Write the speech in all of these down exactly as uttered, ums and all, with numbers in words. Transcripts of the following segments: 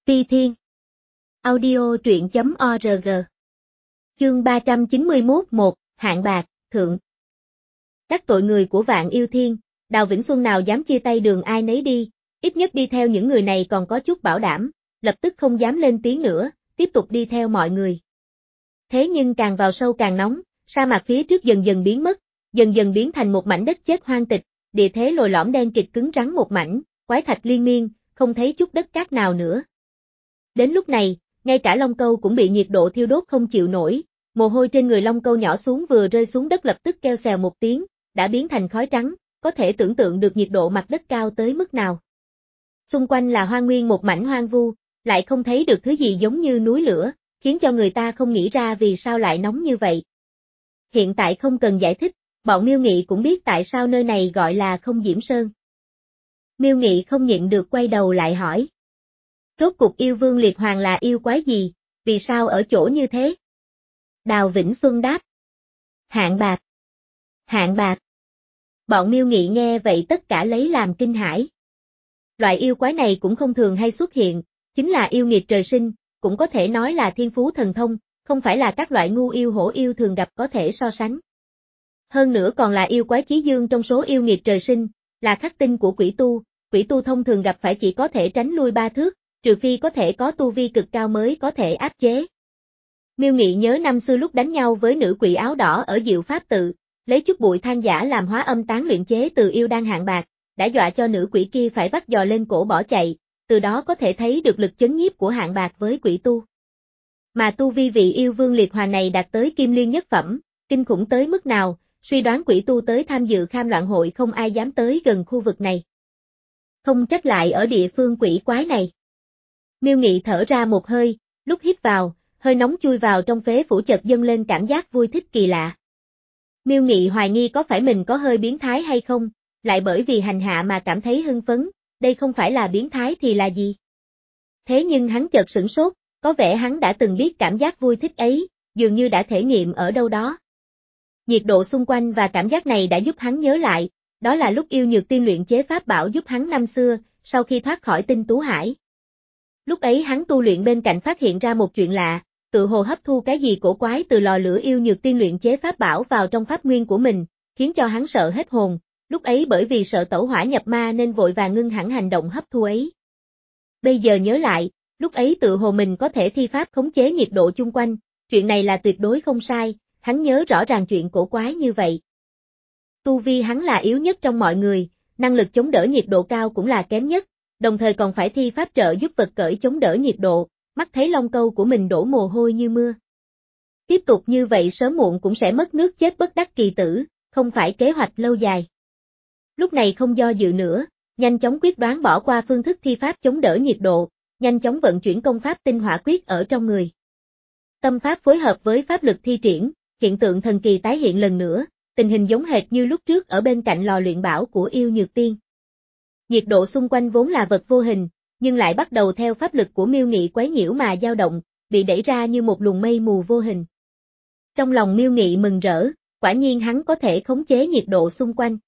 Ti Thiên. Audio truyện chấm org. Chương ba trăm chín mươi mốt một, Hạng Bạc, Thượng. Đắc tội người của Vạn Yêu Thiên, Đào Vĩnh Xuân nào dám chia tay đường ai nấy đi, ít nhất đi theo những người này còn có chút bảo đảm, lập tức không dám lên tiếng nữa, tiếp tục đi theo mọi người. Thế nhưng càng vào sâu càng nóng, sa mạc phía trước dần dần biến mất, dần dần biến thành một mảnh đất chết hoang tịch, địa thế lồi lõm đen kịt cứng rắn một mảnh, quái thạch liên miên, không thấy chút đất cát nào nữa. Đến lúc này, ngay cả Long Câu cũng bị nhiệt độ thiêu đốt không chịu nổi, mồ hôi trên người Long Câu nhỏ xuống vừa rơi xuống đất lập tức kêu xèo một tiếng, đã biến thành khói trắng, có thể tưởng tượng được nhiệt độ mặt đất cao tới mức nào. Xung quanh là hoang nguyên một mảnh hoang vu, lại không thấy được thứ gì giống như núi lửa, khiến cho người ta không nghĩ ra vì sao lại nóng như vậy. Hiện tại không cần giải thích, bọn Miêu Nghị cũng biết tại sao nơi này gọi là Không Diễm Sơn. Miêu Nghị không nhịn được quay đầu lại hỏi. Rốt cục yêu vương liệt hoàng là yêu quái gì, vì sao ở chỗ như thế? Đào Vĩnh Xuân đáp. Hạng Bạc. Hạng Bạc. Bọn Miêu Nghị nghe vậy tất cả lấy làm kinh hãi. Loại yêu quái này cũng không thường hay xuất hiện, chính là yêu nghiệt trời sinh, cũng có thể nói là thiên phú thần thông, không phải là các loại ngu yêu hổ yêu thường gặp có thể so sánh. Hơn nữa còn là yêu quái chí dương trong số yêu nghiệt trời sinh, là khắc tinh của quỷ tu, quỷ tu thông thường gặp phải chỉ có thể tránh lui ba thước, trừ phi có thể có tu vi cực cao mới có thể áp chế. Miêu Nghị nhớ năm xưa lúc đánh nhau với nữ quỷ áo đỏ ở Diệu Pháp tự, lấy chút bụi than giả làm hóa âm tán luyện chế từ yêu đan Hạng Bạc, đã dọa cho nữ quỷ kia phải vắt giò lên cổ bỏ chạy, từ đó có thể thấy được lực chấn nhiếp của Hạng Bạc với quỷ tu. Mà tu vi vị yêu vương liệt hòa này đạt tới kim liên nhất phẩm, kinh khủng tới mức nào, suy đoán quỷ tu tới tham dự kham loạn hội không ai dám tới gần khu vực này. Không trách lại ở địa phương quỷ quái này. Miêu Nghị thở ra một hơi, lúc hít vào, hơi nóng chui vào trong phế phủ chợt dâng lên cảm giác vui thích kỳ lạ. Miêu Nghị hoài nghi có phải mình có hơi biến thái hay không, lại bởi vì hành hạ mà cảm thấy hưng phấn, đây không phải là biến thái thì là gì? Thế nhưng hắn chợt sửng sốt, có vẻ hắn đã từng biết cảm giác vui thích ấy, dường như đã thể nghiệm ở đâu đó. Nhiệt độ xung quanh và cảm giác này đã giúp hắn nhớ lại, đó là lúc yêu nhược tiên luyện chế pháp bảo giúp hắn năm xưa, sau khi thoát khỏi tinh tú hải. Lúc ấy hắn tu luyện bên cạnh phát hiện ra một chuyện lạ, tự hồ hấp thu cái gì cổ quái từ lò lửa yêu nhược tiên luyện chế pháp bảo vào trong pháp nguyên của mình, khiến cho hắn sợ hết hồn, lúc ấy bởi vì sợ tẩu hỏa nhập ma nên vội vàng ngưng hẳn hành động hấp thu ấy. Bây giờ nhớ lại, lúc ấy tự hồ mình có thể thi pháp khống chế nhiệt độ chung quanh, chuyện này là tuyệt đối không sai, hắn nhớ rõ ràng chuyện cổ quái như vậy. Tu vi hắn là yếu nhất trong mọi người, năng lực chống đỡ nhiệt độ cao cũng là kém nhất, đồng thời còn phải thi pháp trợ giúp vật cởi chống đỡ nhiệt độ, mắt thấy Long Câu của mình đổ mồ hôi như mưa. Tiếp tục như vậy sớm muộn cũng sẽ mất nước chết bất đắc kỳ tử, không phải kế hoạch lâu dài. Lúc này không do dự nữa, nhanh chóng quyết đoán bỏ qua phương thức thi pháp chống đỡ nhiệt độ, nhanh chóng vận chuyển công pháp tinh hỏa quyết ở trong người. Tâm pháp phối hợp với pháp lực thi triển, hiện tượng thần kỳ tái hiện lần nữa, tình hình giống hệt như lúc trước ở bên cạnh lò luyện bảo của yêu nhược tiên. Nhiệt độ xung quanh vốn là vật vô hình, nhưng lại bắt đầu theo pháp lực của Miêu Nghị quấy nhiễu mà dao động, bị đẩy ra như một luồng mây mù vô hình. Trong lòng Miêu Nghị mừng rỡ, quả nhiên hắn có thể khống chế nhiệt độ xung quanh.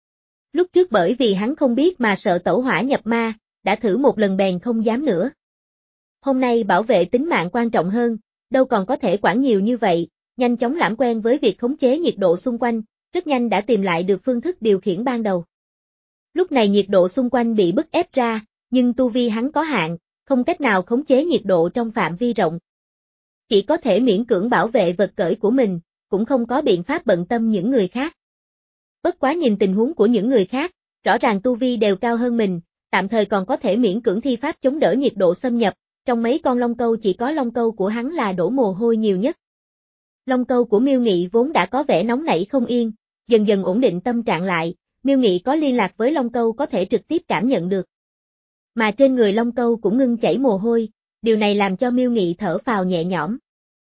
Lúc trước bởi vì hắn không biết mà sợ tẩu hỏa nhập ma, đã thử một lần bèn không dám nữa. Hôm nay bảo vệ tính mạng quan trọng hơn, đâu còn có thể quản nhiều như vậy, nhanh chóng làm quen với việc khống chế nhiệt độ xung quanh, rất nhanh đã tìm lại được phương thức điều khiển ban đầu. Lúc này nhiệt độ xung quanh bị bức ép ra, nhưng tu vi hắn có hạn, không cách nào khống chế nhiệt độ trong phạm vi rộng. Chỉ có thể miễn cưỡng bảo vệ vật cởi của mình, cũng không có biện pháp bận tâm những người khác. Bất quá nhìn tình huống của những người khác, rõ ràng tu vi đều cao hơn mình, tạm thời còn có thể miễn cưỡng thi pháp chống đỡ nhiệt độ xâm nhập, trong mấy con Long Câu chỉ có Long Câu của hắn là đổ mồ hôi nhiều nhất. Long Câu của Miêu Nghị vốn đã có vẻ nóng nảy không yên, dần dần ổn định tâm trạng lại, Miêu Nghị có liên lạc với Long Câu có thể trực tiếp cảm nhận được. Mà trên người Long Câu cũng ngưng chảy mồ hôi, điều này làm cho Miêu Nghị thở phào nhẹ nhõm.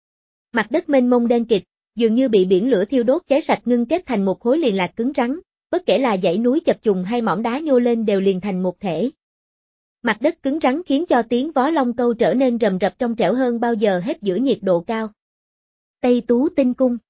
Mặt đất mênh mông đen kịt, dường như bị biển lửa thiêu đốt cháy sạch ngưng kết thành một khối liền lạc cứng rắn, bất kể là dãy núi chập trùng hay mỏm đá nhô lên đều liền thành một thể. Mặt đất cứng rắn khiến cho tiếng vó Long Câu trở nên rầm rập trong trẻo hơn bao giờ hết giữa nhiệt độ cao. Tây Tú Tinh Cung.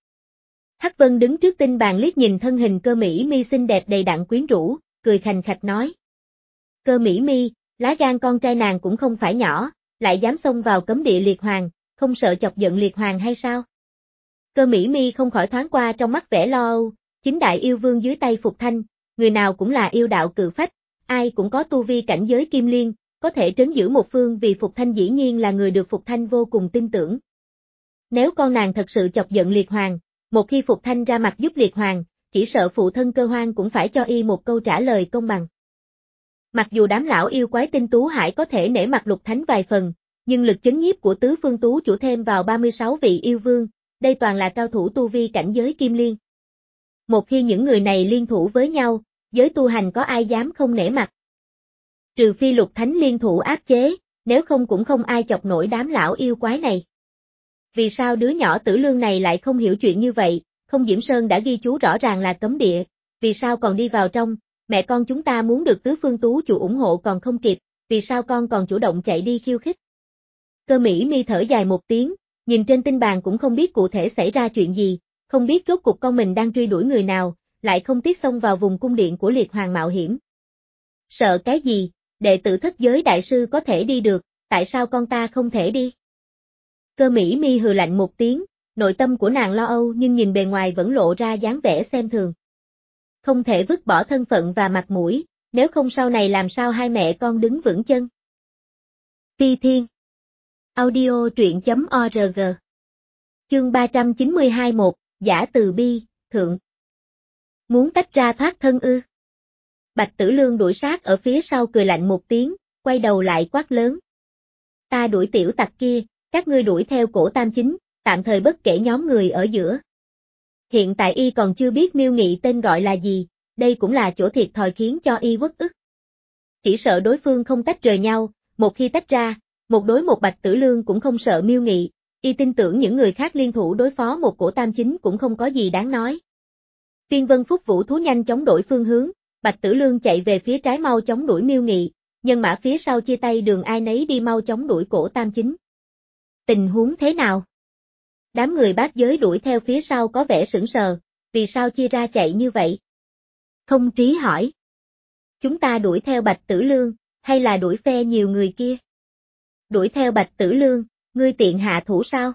Hắc Vân đứng trước tinh bàn liếc nhìn thân hình Cơ Mỹ Mi xinh đẹp đầy đặn quyến rũ, cười khành khạch nói. Cơ Mỹ Mi, lá gan con trai nàng cũng không phải nhỏ, lại dám xông vào cấm địa Liệt Hoàng, không sợ chọc giận Liệt Hoàng hay sao? Cơ Mỹ Mi không khỏi thoáng qua trong mắt vẻ lo âu, chính đại yêu vương dưới tay Phục Thanh, người nào cũng là yêu đạo cự phách, ai cũng có tu vi cảnh giới kim liên, có thể trấn giữ một phương vì Phục Thanh dĩ nhiên là người được Phục Thanh vô cùng tin tưởng. Nếu con nàng thật sự chọc giận Liệt Hoàng, một khi Phục Thanh ra mặt giúp Liệt Hoàng, chỉ sợ phụ thân Cơ Hoang cũng phải cho y một câu trả lời công bằng. Mặc dù đám lão yêu quái tinh tú hải có thể nể mặt Lục Thánh vài phần, nhưng lực chấn nhiếp của tứ phương tú chủ thêm vào ba mươi sáu vị yêu vương, đây toàn là cao thủ tu vi cảnh giới kim liên. Một khi những người này liên thủ với nhau, giới tu hành có ai dám không nể mặt. Trừ phi Lục Thánh liên thủ áp chế, nếu không cũng không ai chọc nổi đám lão yêu quái này. Vì sao đứa nhỏ Tử Lương này lại không hiểu chuyện như vậy, không Diễm Sơn đã ghi chú rõ ràng là cấm địa, vì sao còn đi vào trong, mẹ con chúng ta muốn được tứ phương tú chủ ủng hộ còn không kịp, vì sao con còn chủ động chạy đi khiêu khích. Cơ Mỹ Mi thở dài một tiếng, nhìn trên tinh bàn cũng không biết cụ thể xảy ra chuyện gì, không biết rốt cuộc con mình đang truy đuổi người nào, lại không tiếc xông vào vùng cung điện của Liệt Hoàng mạo hiểm. Sợ cái gì, đệ tử thất giới đại sư có thể đi được, tại sao con ta không thể đi? Cơ Mỹ Mi hừ lạnh một tiếng, nội tâm của nàng lo âu nhưng nhìn bề ngoài vẫn lộ ra dáng vẻ xem thường. Không thể vứt bỏ thân phận và mặt mũi, nếu không sau này làm sao hai mẹ con đứng vững chân. Phi Thiên Audio truyện chấm org Chương ba trăm chín mươi hai một, Giả từ bi, thượng. Muốn tách ra thoát thân ư? Bạch Tử Lương đuổi sát ở phía sau cười lạnh một tiếng, quay đầu lại quát lớn. Ta đuổi tiểu tặc kia, các ngươi đuổi theo Cổ Tam Chính, tạm thời bất kể nhóm người ở giữa. Hiện tại y còn chưa biết Miêu Nghị tên gọi là gì, đây cũng là chỗ thiệt thòi khiến cho y uất ức. Chỉ sợ đối phương không tách rời nhau, một khi tách ra, một đối một Bạch Tử Lương cũng không sợ Miêu Nghị, y tin tưởng những người khác liên thủ đối phó một Cổ Tam Chính cũng không có gì đáng nói. Phiên Vân Phúc Vũ thú nhanh chóng đổi phương hướng, Bạch Tử Lương chạy về phía trái mau chóng đuổi Miêu Nghị, nhân mã phía sau chia tay đường ai nấy đi mau chóng đuổi Cổ Tam Chính. Tình huống thế nào? Đám người bát giới đuổi theo phía sau có vẻ sững sờ, vì sao chia ra chạy như vậy? Không Trí hỏi. Chúng ta đuổi theo Bạch Tử Lương, hay là đuổi phe nhiều người kia? Đuổi theo Bạch Tử Lương, ngươi tiện hạ thủ sao?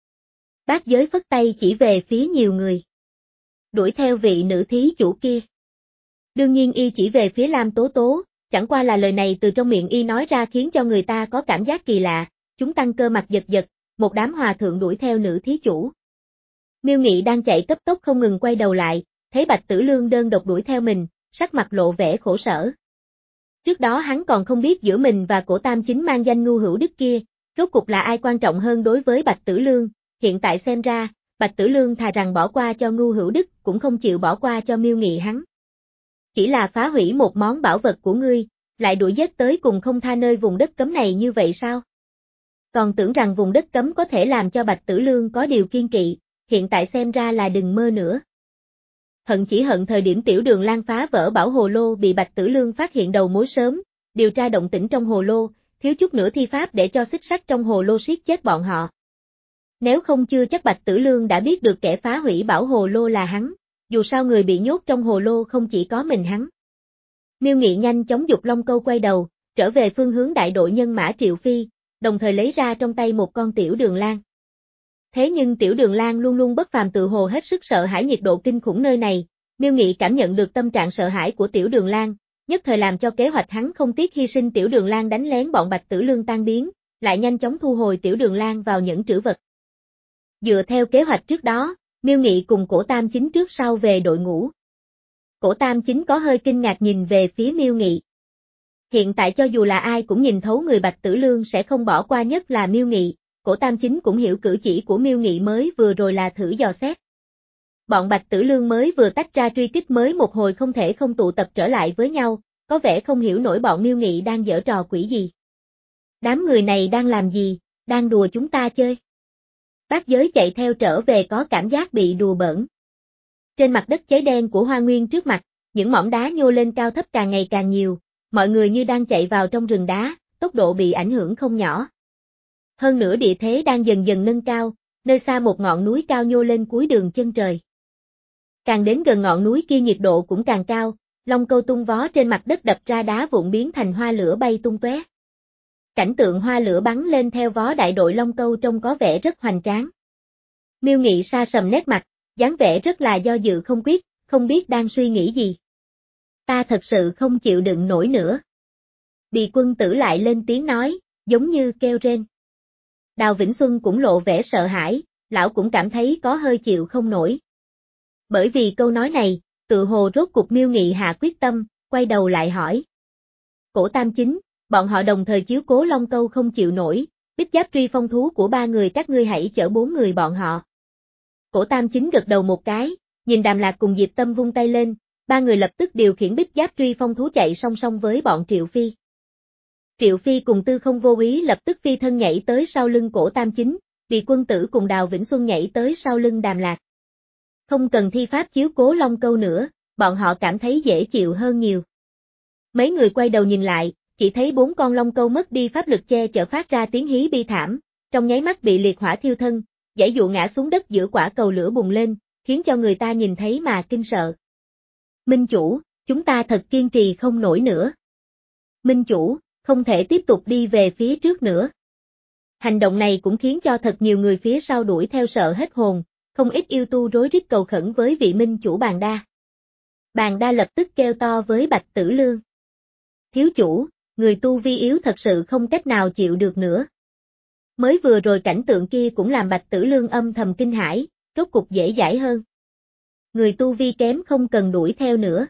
Bát giới phất tay chỉ về phía nhiều người. Đuổi theo vị nữ thí chủ kia. Đương nhiên y chỉ về phía Lam Tố Tố, chẳng qua là lời này từ trong miệng y nói ra khiến cho người ta có cảm giác kỳ lạ, chúng tăng cơ mặt giật giật, một đám hòa thượng đuổi theo nữ thí chủ. Miêu Nghị đang chạy cấp tốc không ngừng quay đầu lại, thấy Bạch Tử Lương đơn độc đuổi theo mình, sắc mặt lộ vẻ khổ sở. Trước đó hắn còn không biết giữa mình và Cổ Tam Chính mang danh Ngưu Hữu Đức kia, rốt cuộc là ai quan trọng hơn đối với Bạch Tử Lương, hiện tại xem ra, Bạch Tử Lương thà rằng bỏ qua cho Ngưu Hữu Đức cũng không chịu bỏ qua cho Miêu Nghị hắn. Chỉ là phá hủy một món bảo vật của ngươi, lại đuổi giết tới cùng không tha nơi vùng đất cấm này như vậy sao? Còn tưởng rằng vùng đất cấm có thể làm cho Bạch Tử Lương có điều kiên kỵ, hiện tại xem ra là đừng mơ nữa. Hận chỉ hận thời điểm Tiểu Đường Lan phá vỡ bảo hồ lô bị Bạch Tử Lương phát hiện đầu mối sớm, điều tra động tĩnh trong hồ lô, thiếu chút nữa thi pháp để cho xích sắt trong hồ lô siết chết bọn họ. Nếu không chưa chắc Bạch Tử Lương đã biết được kẻ phá hủy bảo hồ lô là hắn, dù sao người bị nhốt trong hồ lô không chỉ có mình hắn. Miêu Nghị nhanh chóng giục Long Câu quay đầu, trở về phương hướng đại đội nhân mã Triệu Phi, đồng thời lấy ra trong tay một con Tiểu Đường Lan. Thế nhưng Tiểu Đường Lan luôn luôn bất phàm, tự hồ hết sức sợ hãi nhiệt độ kinh khủng nơi này, Miêu Nghị cảm nhận được tâm trạng sợ hãi của Tiểu Đường Lan, nhất thời làm cho kế hoạch hắn không tiếc hy sinh Tiểu Đường Lan đánh lén bọn Bạch Tử Lương tan biến, lại nhanh chóng thu hồi Tiểu Đường Lan vào nhẫn trữ vật. Dựa theo kế hoạch trước đó, Miêu Nghị cùng Cổ Tam Chính trước sau về đội ngũ. Cổ Tam Chính có hơi kinh ngạc nhìn về phía Miêu Nghị. Hiện tại cho dù là ai cũng nhìn thấu người Bạch Tử Lương sẽ không bỏ qua, nhất là Miêu Nghị, Cổ Tam Chính cũng hiểu cử chỉ của Miêu Nghị mới vừa rồi là thử dò xét. Bọn Bạch Tử Lương mới vừa tách ra truy kích mới một hồi không thể không tụ tập trở lại với nhau, có vẻ không hiểu nổi bọn Miêu Nghị đang giở trò quỷ gì. Đám người này đang làm gì, đang đùa chúng ta chơi. Bát giới chạy theo trở về có cảm giác bị đùa bỡn. Trên mặt đất cháy đen của Hoa Nguyên trước mặt, những mỏm đá nhô lên cao thấp càng ngày càng nhiều, mọi người như đang chạy vào trong rừng đá, tốc độ bị ảnh hưởng không nhỏ. Hơn nữa địa thế đang dần dần nâng cao, nơi xa một ngọn núi cao nhô lên cuối đường chân trời. Càng đến gần ngọn núi kia nhiệt độ cũng càng cao, Long Câu tung vó trên mặt đất đập ra đá vụn biến thành hoa lửa bay tung tóe. Cảnh tượng hoa lửa bắn lên theo vó đại đội Long Câu trông có vẻ rất hoành tráng. Miêu Nghị sa sầm nét mặt, dáng vẻ rất là do dự không quyết, không biết đang suy nghĩ gì. Ta thật sự không chịu đựng nổi nữa. Bì Quân Tử lại lên tiếng nói, giống như kêu rên. Đào Vĩnh Xuân cũng lộ vẻ sợ hãi, lão cũng cảm thấy có hơi chịu không nổi. Bởi vì câu nói này, tự hồ rốt cục Miêu Nghị hạ quyết tâm, quay đầu lại hỏi. Cổ Tam Chính, bọn họ đồng thời chiếu cố Long Câu không chịu nổi, bích giáp truy phong thú của ba người các ngươi hãy chở bốn người bọn họ. Cổ Tam Chính gật đầu một cái, nhìn Đàm Lạc cùng Diệp Tâm vung tay lên, ba người lập tức điều khiển bích giáp truy phong thú chạy song song với bọn Triệu Phi. Triệu Phi cùng Tư Không Vô Úy lập tức phi thân nhảy tới sau lưng Cổ Tam Chính, Bì Quân Tử cùng Đào Vĩnh Xuân nhảy tới sau lưng Đàm Lạc. Không cần thi pháp chiếu cố Long Câu nữa, bọn họ cảm thấy dễ chịu hơn nhiều. Mấy người quay đầu nhìn lại, chỉ thấy bốn con Long Câu mất đi pháp lực che chở phát ra tiếng hí bi thảm, trong nháy mắt bị liệt hỏa thiêu thân, giãy dụa ngã xuống đất giữa quả cầu lửa bùng lên, khiến cho người ta nhìn thấy mà kinh sợ. Minh chủ, chúng ta thật kiên trì không nổi nữa. Minh chủ, không thể tiếp tục đi về phía trước nữa. Hành động này cũng khiến cho thật nhiều người phía sau đuổi theo sợ hết hồn, không ít yêu tu rối rít cầu khẩn với vị minh chủ Bàn Đa. Bàn Đa lập tức kêu to với Bạch Tử Lương. Thiếu chủ, người tu vi yếu thật sự không cách nào chịu được nữa. Mới vừa rồi cảnh tượng kia cũng làm Bạch Tử Lương âm thầm kinh hãi, rốt cục dễ dãi hơn. Người tu vi kém không cần đuổi theo nữa.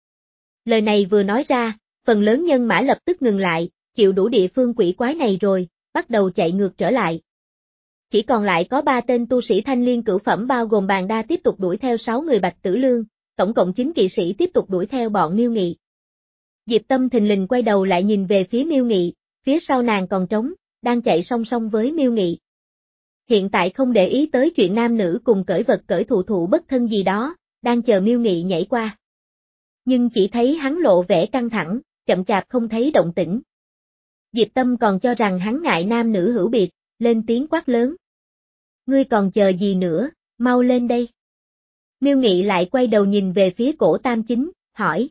Lời này vừa nói ra, phần lớn nhân mã lập tức ngừng lại, chịu đủ địa phương quỷ quái này rồi, bắt đầu chạy ngược trở lại. Chỉ còn lại có ba tên tu sĩ thanh liên cửu phẩm bao gồm Bàn Đa tiếp tục đuổi theo sáu người Bạch Tử Lương, tổng cộng chín kỵ sĩ tiếp tục đuổi theo bọn Miêu Nghị. Diệp Tâm thình lình quay đầu lại nhìn về phía Miêu Nghị, phía sau nàng còn trống, đang chạy song song với Miêu Nghị. Hiện tại không để ý tới chuyện nam nữ cùng cởi vật cởi thụ thụ bất thân gì đó, đang chờ Miêu Nghị nhảy qua. Nhưng chỉ thấy hắn lộ vẻ căng thẳng, chậm chạp không thấy động tĩnh. Diệp Tâm còn cho rằng hắn ngại nam nữ hữu biệt, lên tiếng quát lớn. Ngươi còn chờ gì nữa, mau lên đây. Miêu Nghị lại quay đầu nhìn về phía Cổ Tam Chính, hỏi.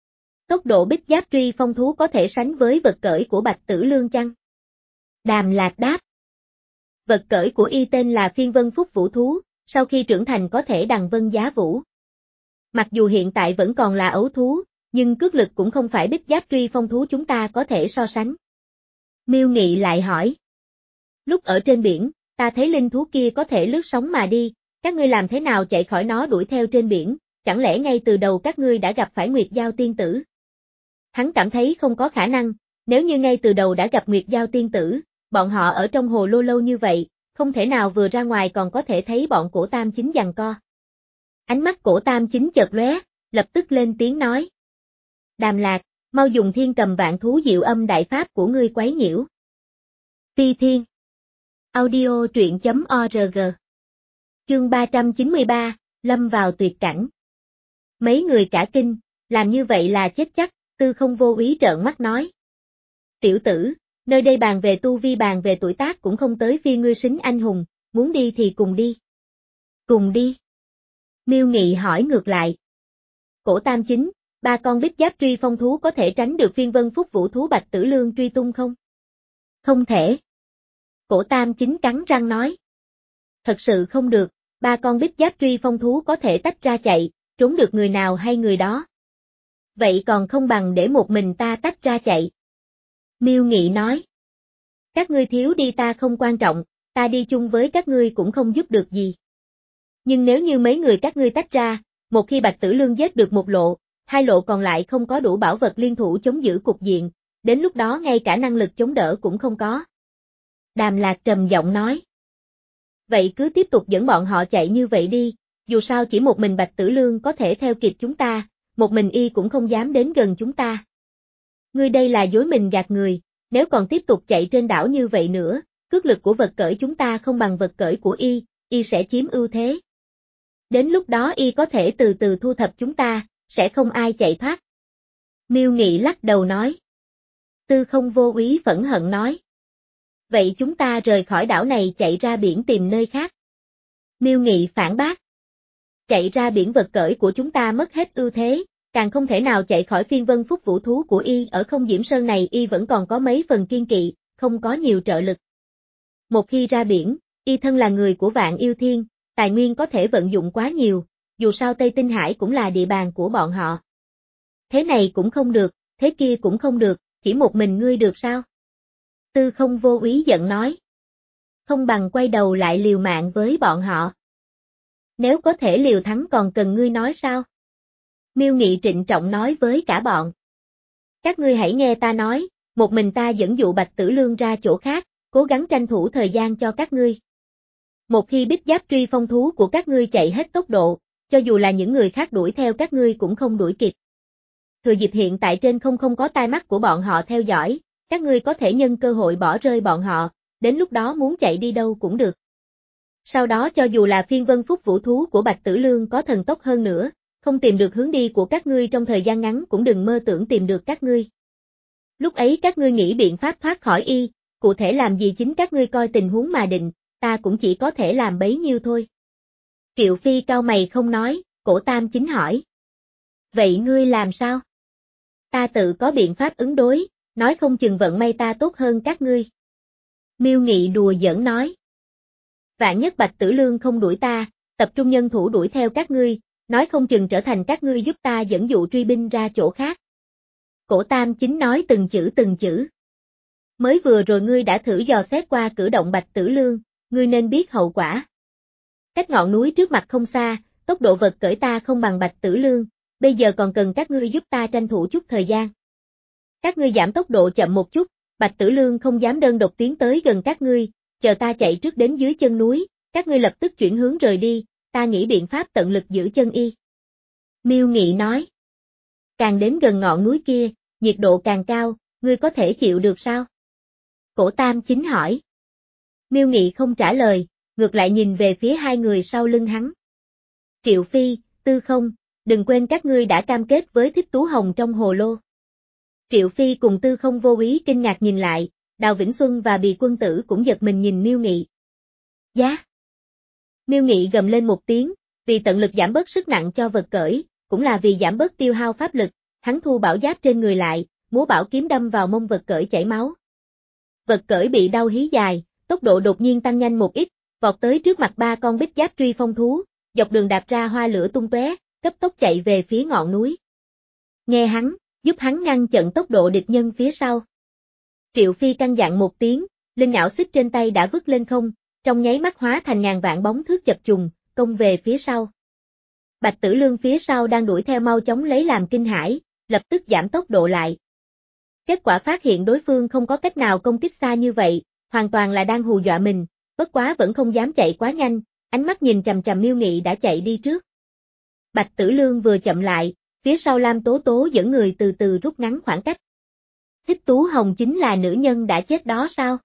Tốc độ bích giáp truy phong thú có thể sánh với vật cởi của Bạch Tử Lương chăng? Đàm Lạc đáp. Vật cởi của y tên là Phiên Vân Phúc Vũ Thú, sau khi trưởng thành có thể đằng vân giá vũ. Mặc dù hiện tại vẫn còn là ấu thú, nhưng cước lực cũng không phải bích giáp truy phong thú chúng ta có thể so sánh. Miêu Nghị lại hỏi. Lúc ở trên biển, ta thấy linh thú kia có thể lướt sóng mà đi, các ngươi làm thế nào chạy khỏi nó đuổi theo trên biển, chẳng lẽ ngay từ đầu các ngươi đã gặp phải Nguyệt Giao tiên tử? Hắn cảm thấy không có khả năng, nếu như ngay từ đầu đã gặp Nguyệt Giao tiên tử, bọn họ ở trong hồ lô lâu như vậy, không thể nào vừa ra ngoài còn có thể thấy bọn Cổ Tam Chính giằng co. Ánh mắt Cổ Tam Chính chợt lóe, lập tức lên tiếng nói. Đàm Lạc, mau dùng Thiên Cầm Vạn Thú Diệu Âm đại pháp của ngươi quấy nhiễu. Phi Thiên. Audio truyện chấm org. Chương ba trăm chín mươi ba, lâm vào tuyệt cảnh. Mấy người cả kinh, làm như vậy là chết chắc, Tư Không Vô Úy trợn mắt nói. Tiểu tử, nơi đây bàn về tu vi bàn về tuổi tác cũng không tới phi ngươi xính anh hùng, muốn đi thì cùng đi. Cùng đi. Miêu Nghị hỏi ngược lại. Cổ Tam Chính, ba con bích giáp truy phong thú có thể tránh được Phiên Vân Phúc Vũ thú Bạch Tử Lương truy tung không? Không thể. Cổ Tam Chính cắn răng nói. Thật sự không được, ba con bích giáp truy phong thú có thể tách ra chạy, trốn được người nào hay người đó. Vậy còn không bằng để một mình ta tách ra chạy. Miêu Nghị nói. Các ngươi thiếu đi ta không quan trọng, ta đi chung với các ngươi cũng không giúp được gì. Nhưng nếu như mấy người các ngươi tách ra, một khi Bạch Tử Lương giết được một lộ, hai lộ còn lại không có đủ bảo vật liên thủ chống giữ cục diện, đến lúc đó ngay cả năng lực chống đỡ cũng không có. Đàm Lạc trầm giọng nói. Vậy cứ tiếp tục dẫn bọn họ chạy như vậy đi, dù sao chỉ một mình Bạch Tử Lương có thể theo kịp chúng ta, một mình y cũng không dám đến gần chúng ta. Ngươi đây là dối mình gạt người, nếu còn tiếp tục chạy trên đảo như vậy nữa, cước lực của vật cởi chúng ta không bằng vật cởi của y, y sẽ chiếm ưu thế. Đến lúc đó y có thể từ từ thu thập chúng ta, sẽ không ai chạy thoát. Miêu Nghị lắc đầu nói. Tư Không Vô Úy phẫn hận nói. Vậy chúng ta rời khỏi đảo này chạy ra biển tìm nơi khác. Miêu Nghị phản bác. Chạy ra biển vật cởi của chúng ta mất hết ưu thế, càng không thể nào chạy khỏi Phiên Vân Phúc Vũ thú của y ở Không Diễm Sơn này y vẫn còn có mấy phần kiên kỵ, không có nhiều trợ lực. Một khi ra biển, y thân là người của Vạn Yêu Thiên, tài nguyên có thể vận dụng quá nhiều, dù sao Tây Tinh Hải cũng là địa bàn của bọn họ. Thế này cũng không được, thế kia cũng không được, chỉ một mình ngươi được sao? Tư Không Vô Úy giận nói. Không bằng quay đầu lại liều mạng với bọn họ. Nếu có thể liều thắng còn cần ngươi nói sao? Miêu Nghị trịnh trọng nói với cả bọn. Các ngươi hãy nghe ta nói, một mình ta dẫn dụ Bạch Tử Lương ra chỗ khác, cố gắng tranh thủ thời gian cho các ngươi. Một khi bích giáp truy phong thú của các ngươi chạy hết tốc độ, cho dù là những người khác đuổi theo các ngươi cũng không đuổi kịp. Thừa dịp hiện tại trên không không có tai mắt của bọn họ theo dõi, các ngươi có thể nhân cơ hội bỏ rơi bọn họ, đến lúc đó muốn chạy đi đâu cũng được. Sau đó cho dù là phiên vân phúc vũ thú của Bạch Tử Lương có thần tốc hơn nữa, không tìm được hướng đi của các ngươi trong thời gian ngắn cũng đừng mơ tưởng tìm được các ngươi. Lúc ấy các ngươi nghĩ biện pháp thoát khỏi y, cụ thể làm gì chính các ngươi coi tình huống mà định, ta cũng chỉ có thể làm bấy nhiêu thôi. Triệu Phi cau mày không nói, Cổ Tam Chính hỏi. Vậy ngươi làm sao? Ta tự có biện pháp ứng đối, nói không chừng vận may ta tốt hơn các ngươi. Miêu Nghị đùa giỡn nói. Vạn nhất Bạch Tử Lương không đuổi ta, tập trung nhân thủ đuổi theo các ngươi, nói không chừng trở thành các ngươi giúp ta dẫn dụ truy binh ra chỗ khác. Cổ Tam Chính nói từng chữ từng chữ. Mới vừa rồi ngươi đã thử dò xét qua cử động Bạch Tử Lương, ngươi nên biết hậu quả. Cách ngọn núi trước mặt không xa, tốc độ vật cởi ta không bằng Bạch Tử Lương, bây giờ còn cần các ngươi giúp ta tranh thủ chút thời gian. Các ngươi giảm tốc độ chậm một chút, Bạch Tử Lương không dám đơn độc tiến tới gần các ngươi, chờ ta chạy trước đến dưới chân núi, các ngươi lập tức chuyển hướng rời đi, ta nghĩ biện pháp tận lực giữ chân y. Miêu Nghị nói. Càng đến gần ngọn núi kia, nhiệt độ càng cao, ngươi có thể chịu được sao? Cổ Tam Chính hỏi. Miêu Nghị không trả lời, ngược lại nhìn về phía hai người sau lưng hắn. Triệu Phi, Tư Không, đừng quên các ngươi đã cam kết với Thích Tú Hồng trong hồ lô. Triệu Phi cùng Tư Không Vô Úy kinh ngạc nhìn lại, Đào Vĩnh Xuân và Bì Quân Tử cũng giật mình nhìn Miêu Nghị. Giá! Miêu Nghị gầm lên một tiếng, vì tận lực giảm bớt sức nặng cho vật cởi, cũng là vì giảm bớt tiêu hao pháp lực, hắn thu bảo giáp trên người lại, múa bảo kiếm đâm vào mông vật cởi chảy máu. Vật cởi bị đau hí dài, tốc độ đột nhiên tăng nhanh một ít, vọt tới trước mặt ba con bích giáp truy phong thú, dọc đường đạp ra hoa lửa tung tóe, cấp tốc chạy về phía ngọn núi. Nghe hắn, giúp hắn ngăn chặn tốc độ địch nhân phía sau. Triệu Phi căn dặn một tiếng, linh ảo xích trên tay đã vứt lên không, trong nháy mắt hóa thành ngàn vạn bóng thước chập trùng, công về phía sau. Bạch Tử Lương phía sau đang đuổi theo mau chóng lấy làm kinh hãi, lập tức giảm tốc độ lại. Kết quả phát hiện đối phương không có cách nào công kích xa như vậy, hoàn toàn là đang hù dọa mình, bất quá vẫn không dám chạy quá nhanh, ánh mắt nhìn chằm chằm Miêu Nghị đã chạy đi trước. Bạch Tử Lương vừa chậm lại, phía sau Lam Tố Tố dẫn người từ từ rút ngắn khoảng cách. Thích Tú Hồng chính là nữ nhân đã chết đó sao?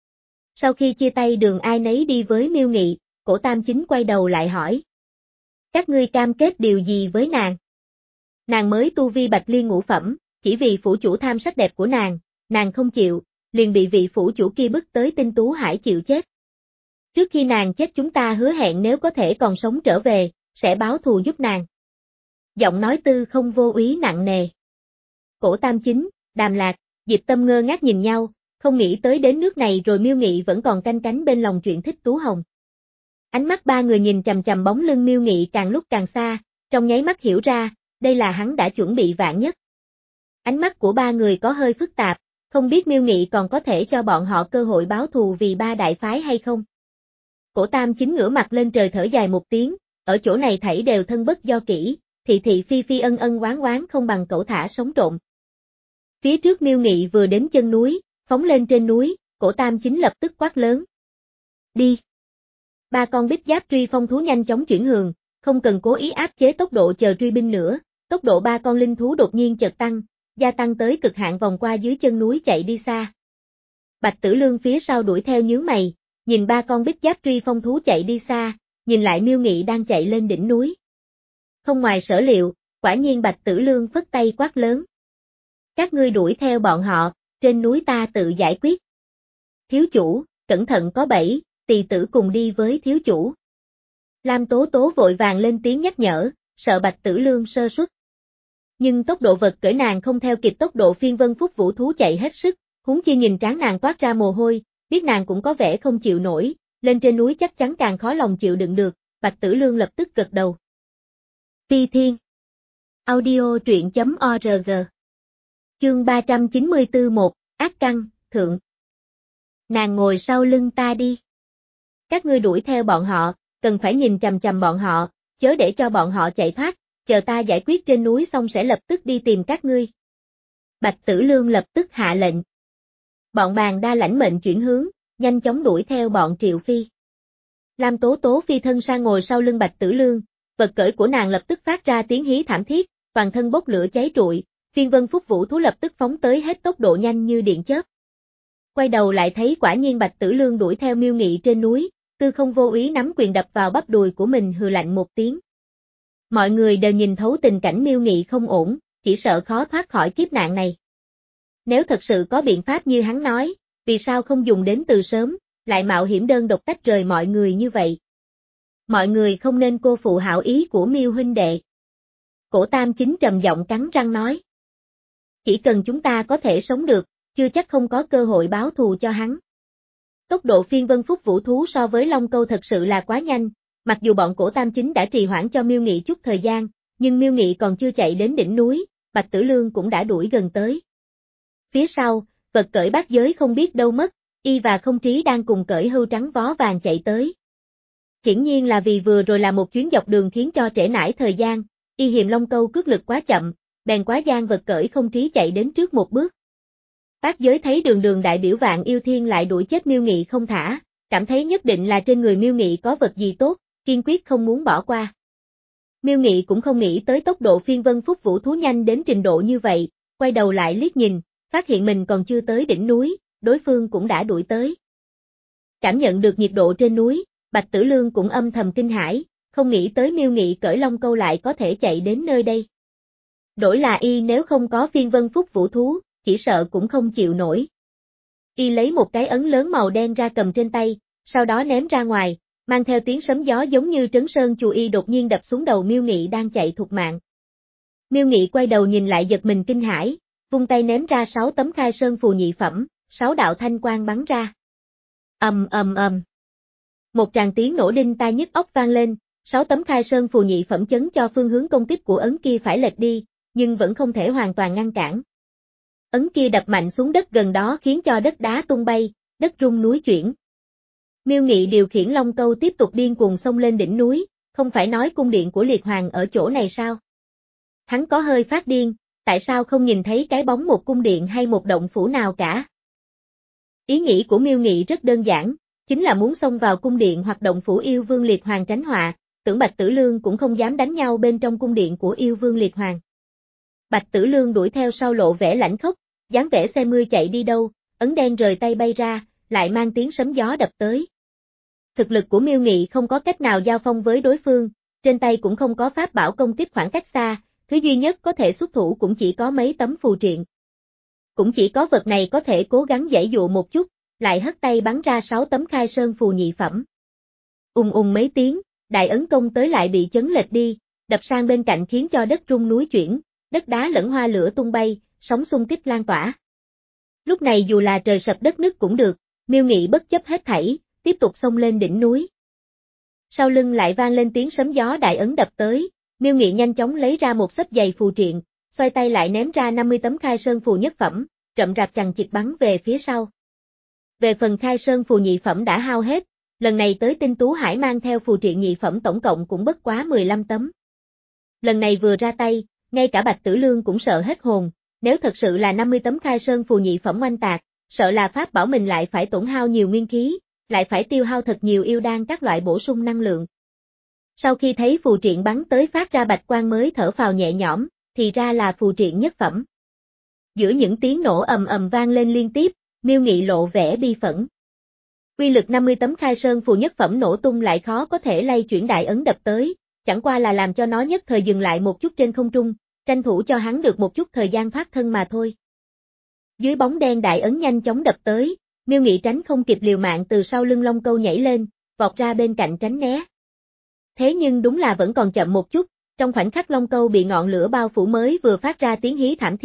Sau khi chia tay đường ai nấy đi với Miêu Nghị, Cổ Tam Chính quay đầu lại hỏi. Các ngươi cam kết điều gì với nàng? Nàng mới tu vi bạch liên ngũ phẩm, chỉ vì phủ chủ tham sắc đẹp của nàng, nàng không chịu, liền bị vị phủ chủ kia bức tới Tinh Tú Hải chịu chết. Trước khi nàng chết chúng ta hứa hẹn nếu có thể còn sống trở về, sẽ báo thù giúp nàng. Giọng nói Tư Không Vô Úy nặng nề. Cổ Tam Chính, Đàm Lạc, Diệp Tâm ngơ ngác nhìn nhau, không nghĩ tới đến nước này rồi Miêu Nghị vẫn còn canh cánh bên lòng chuyện Thích Tú Hồng. Ánh mắt ba người nhìn chằm chằm bóng lưng Miêu Nghị càng lúc càng xa, trong nháy mắt hiểu ra, đây là hắn đã chuẩn bị vạn nhất. Ánh mắt của ba người có hơi phức tạp, không biết Miêu Nghị còn có thể cho bọn họ cơ hội báo thù vì ba đại phái hay không. Cổ Tam Chính ngửa mặt lên trời thở dài một tiếng, ở chỗ này thảy đều thân bất do kỹ, thị thị phi phi ân ân oán oán không bằng cẩu thả sống trộn. Phía trước Miêu Nghị vừa đến chân núi, phóng lên trên núi, Cổ Tam Chính lập tức quát lớn. Đi! Ba con bích giáp truy phong thú nhanh chóng chuyển hướng, không cần cố ý áp chế tốc độ chờ truy binh nữa, tốc độ ba con linh thú đột nhiên chợt tăng, gia tăng tới cực hạn vòng qua dưới chân núi chạy đi xa. Bạch Tử Lương phía sau đuổi theo nhướng mày, nhìn ba con bích giáp truy phong thú chạy đi xa, nhìn lại Miêu Nghị đang chạy lên đỉnh núi. Không ngoài sở liệu, quả nhiên Bạch Tử Lương phất tay quát lớn. Các ngươi đuổi theo bọn họ, trên núi ta tự giải quyết. Thiếu chủ, cẩn thận có bẫy, tỳ tử cùng đi với thiếu chủ. Lam Tố Tố vội vàng lên tiếng nhắc nhở, sợ Bạch Tử Lương sơ suất. Nhưng tốc độ vật cởi nàng không theo kịp tốc độ phiên vân phúc vũ thú chạy hết sức, huống chi nhìn trán nàng toát ra mồ hôi, biết nàng cũng có vẻ không chịu nổi, lên trên núi chắc chắn càng khó lòng chịu đựng được, Bạch Tử Lương lập tức gật đầu. Phi Thiên Audio truyện chấm org Chương ba trăm chín mươi tư một, Ác Căn, Thượng. Nàng ngồi sau lưng ta đi. Các ngươi đuổi theo bọn họ, cần phải nhìn chằm chằm bọn họ, chớ để cho bọn họ chạy thoát, chờ ta giải quyết trên núi xong sẽ lập tức đi tìm các ngươi. Bạch Tử Lương lập tức hạ lệnh. Bọn Bàn Đa lãnh mệnh chuyển hướng, nhanh chóng đuổi theo bọn Triệu Phi. Lam Tố Tố phi thân sang ngồi sau lưng Bạch Tử Lương, vật cưỡi của nàng lập tức phát ra tiếng hí thảm thiết, toàn thân bốc lửa cháy rụi, phiên vân phúc vũ thú lập tức phóng tới hết tốc độ nhanh như điện chớp. Quay đầu lại thấy quả nhiên Bạch Tử Lương đuổi theo Miêu Nghị trên núi, Tư Không vô ý nắm quyền đập vào bắp đùi của mình hừ lạnh một tiếng. Mọi người đều nhìn thấu tình cảnh Miêu Nghị không ổn, chỉ sợ khó thoát khỏi kiếp nạn này. Nếu thật sự có biện pháp như hắn nói, vì sao không dùng đến từ sớm, lại mạo hiểm đơn độc tách rời mọi người như vậy? Mọi người không nên cô phụ hảo ý của Miêu huynh đệ. Cổ Tam Chính trầm giọng cắn răng nói. Chỉ cần chúng ta có thể sống được, chưa chắc không có cơ hội báo thù cho hắn. Tốc độ phiên vân phúc vũ thú so với Long Câu thật sự là quá nhanh, mặc dù bọn Cổ Tam Chính đã trì hoãn cho Miêu Nghị chút thời gian, nhưng Miêu Nghị còn chưa chạy đến đỉnh núi, Bạch Tử Lương cũng đã đuổi gần tới. Phía sau, vật cởi bát giới không biết đâu mất, y và Không Trí đang cùng cởi hưu trắng vó vàng chạy tới. Hiển nhiên là vì vừa rồi là một chuyến dọc đường khiến cho trễ nải thời gian, y hiềm Long Câu cước lực quá chậm, bèn quá gian vật cởi Không Trí chạy đến trước một bước. Bát giới thấy đường đường đại biểu Vạn Yêu Thiên lại đuổi chết Miêu Nghị không thả, cảm thấy nhất định là trên người Miêu Nghị có vật gì tốt, kiên quyết không muốn bỏ qua. Miêu Nghị cũng không nghĩ tới tốc độ phiên vân phúc vũ thú nhanh đến trình độ như vậy, quay đầu lại liếc nhìn, phát hiện mình còn chưa tới đỉnh núi, đối phương cũng đã đuổi tới. Cảm nhận được nhiệt độ trên núi, Bạch Tử Lương cũng âm thầm kinh hãi, không nghĩ tới Miêu Nghị cởi Long Câu lại có thể chạy đến nơi đây. Đổi là y nếu không có phiên vân phúc vũ thú, chỉ sợ cũng không chịu nổi. Y lấy một cái ấn lớn màu đen ra cầm trên tay, sau đó ném ra ngoài, mang theo tiếng sấm gió giống như trấn sơn chù y đột nhiên đập xuống đầu Miêu Nghị đang chạy thục mạng. Miêu Nghị quay đầu nhìn lại giật mình kinh hãi, vung tay ném ra sáu tấm khai sơn phù nhị phẩm, sáu đạo thanh quang bắn ra. Ầm ầm ầm. Một tràng tiếng nổ đinh tai nhức óc vang lên, sáu tấm khai sơn phù nhị phẩm chấn cho phương hướng công kích của ấn kia phải lệch đi, nhưng vẫn không thể hoàn toàn ngăn cản. Ấn kia đập mạnh xuống đất gần đó khiến cho đất đá tung bay, đất rung núi chuyển. Miêu Nghị điều khiển Long Câu tiếp tục điên cuồng xông lên đỉnh núi, không phải nói cung điện của Liệt Hoàng ở chỗ này sao? Hắn có hơi phát điên, tại sao không nhìn thấy cái bóng một cung điện hay một động phủ nào cả? Ý nghĩ của Miêu Nghị rất đơn giản, chính là muốn xông vào cung điện hoặc động phủ yêu vương Liệt Hoàng tránh họa, tưởng Bạch Tử Lương cũng không dám đánh nhau bên trong cung điện của yêu vương Liệt Hoàng. Bạch Tử Lương đuổi theo sau lộ vẻ lãnh khốc, dáng vẻ xe mưa chạy đi đâu, ấn đen rời tay bay ra, lại mang tiếng sấm gió đập tới. Thực lực của Miêu Nghị không có cách nào giao phong với đối phương, trên tay cũng không có pháp bảo công kích khoảng cách xa, thứ duy nhất có thể xuất thủ cũng chỉ có mấy tấm phù triện. Cũng chỉ có vật này có thể cố gắng giãy dụa một chút, lại hất tay bắn ra sáu tấm khai sơn phù nhị phẩm. Ùng ùng mấy tiếng, đại ấn công tới lại bị chấn lệch đi, đập sang bên cạnh khiến cho đất rung núi chuyển, đất đá lẫn hoa lửa tung bay, sóng xung kích lan tỏa. Lúc này dù là trời sập đất nứt cũng được, Miêu Nghị bất chấp hết thảy, tiếp tục xông lên đỉnh núi. Sau lưng lại vang lên tiếng sấm gió đại ấn đập tới, Miêu Nghị nhanh chóng lấy ra một xấp dày phù triện, xoay tay lại ném ra năm mươi tấm khai sơn phù nhất phẩm, chậm rạp chằng chịt bắn về phía sau. Về phần khai sơn phù nhị phẩm đã hao hết, lần này tới Tinh Tú Hải mang theo phù triện nhị phẩm tổng cộng cũng bất quá mười lăm tấm. Lần này vừa ra tay, ngay cả Bạch Tử Lương cũng sợ hết hồn, nếu thật sự là năm mươi tấm khai sơn phù nhị phẩm oanh tạc, sợ là pháp bảo mình lại phải tổn hao nhiều nguyên khí, lại phải tiêu hao thật nhiều yêu đan các loại bổ sung năng lượng. Sau khi thấy phù triện bắn tới phát ra bạch quang mới thở phào nhẹ nhõm, thì ra là phù triện nhất phẩm. Giữa những tiếng nổ ầm ầm vang lên liên tiếp, Miêu Nghị lộ vẻ bi phẫn. Uy lực năm mươi tấm khai sơn phù nhất phẩm nổ tung lại khó có thể lay chuyển đại ấn đập tới, chẳng qua là làm cho nó nhất thời dừng lại một chút trên không trung, tranh thủ cho hắn được một chút thời gian thoát thân mà thôi. Dưới bóng đen đại ấn nhanh chóng đập tới, Miêu Nghị tránh không kịp liều mạng từ sau lưng Long Câu nhảy lên, vọt ra bên cạnh tránh né. Thế nhưng đúng là vẫn còn chậm một chút, trong khoảnh khắc Long Câu bị ngọn lửa bao phủ mới vừa phát ra tiếng hí thảm thiết,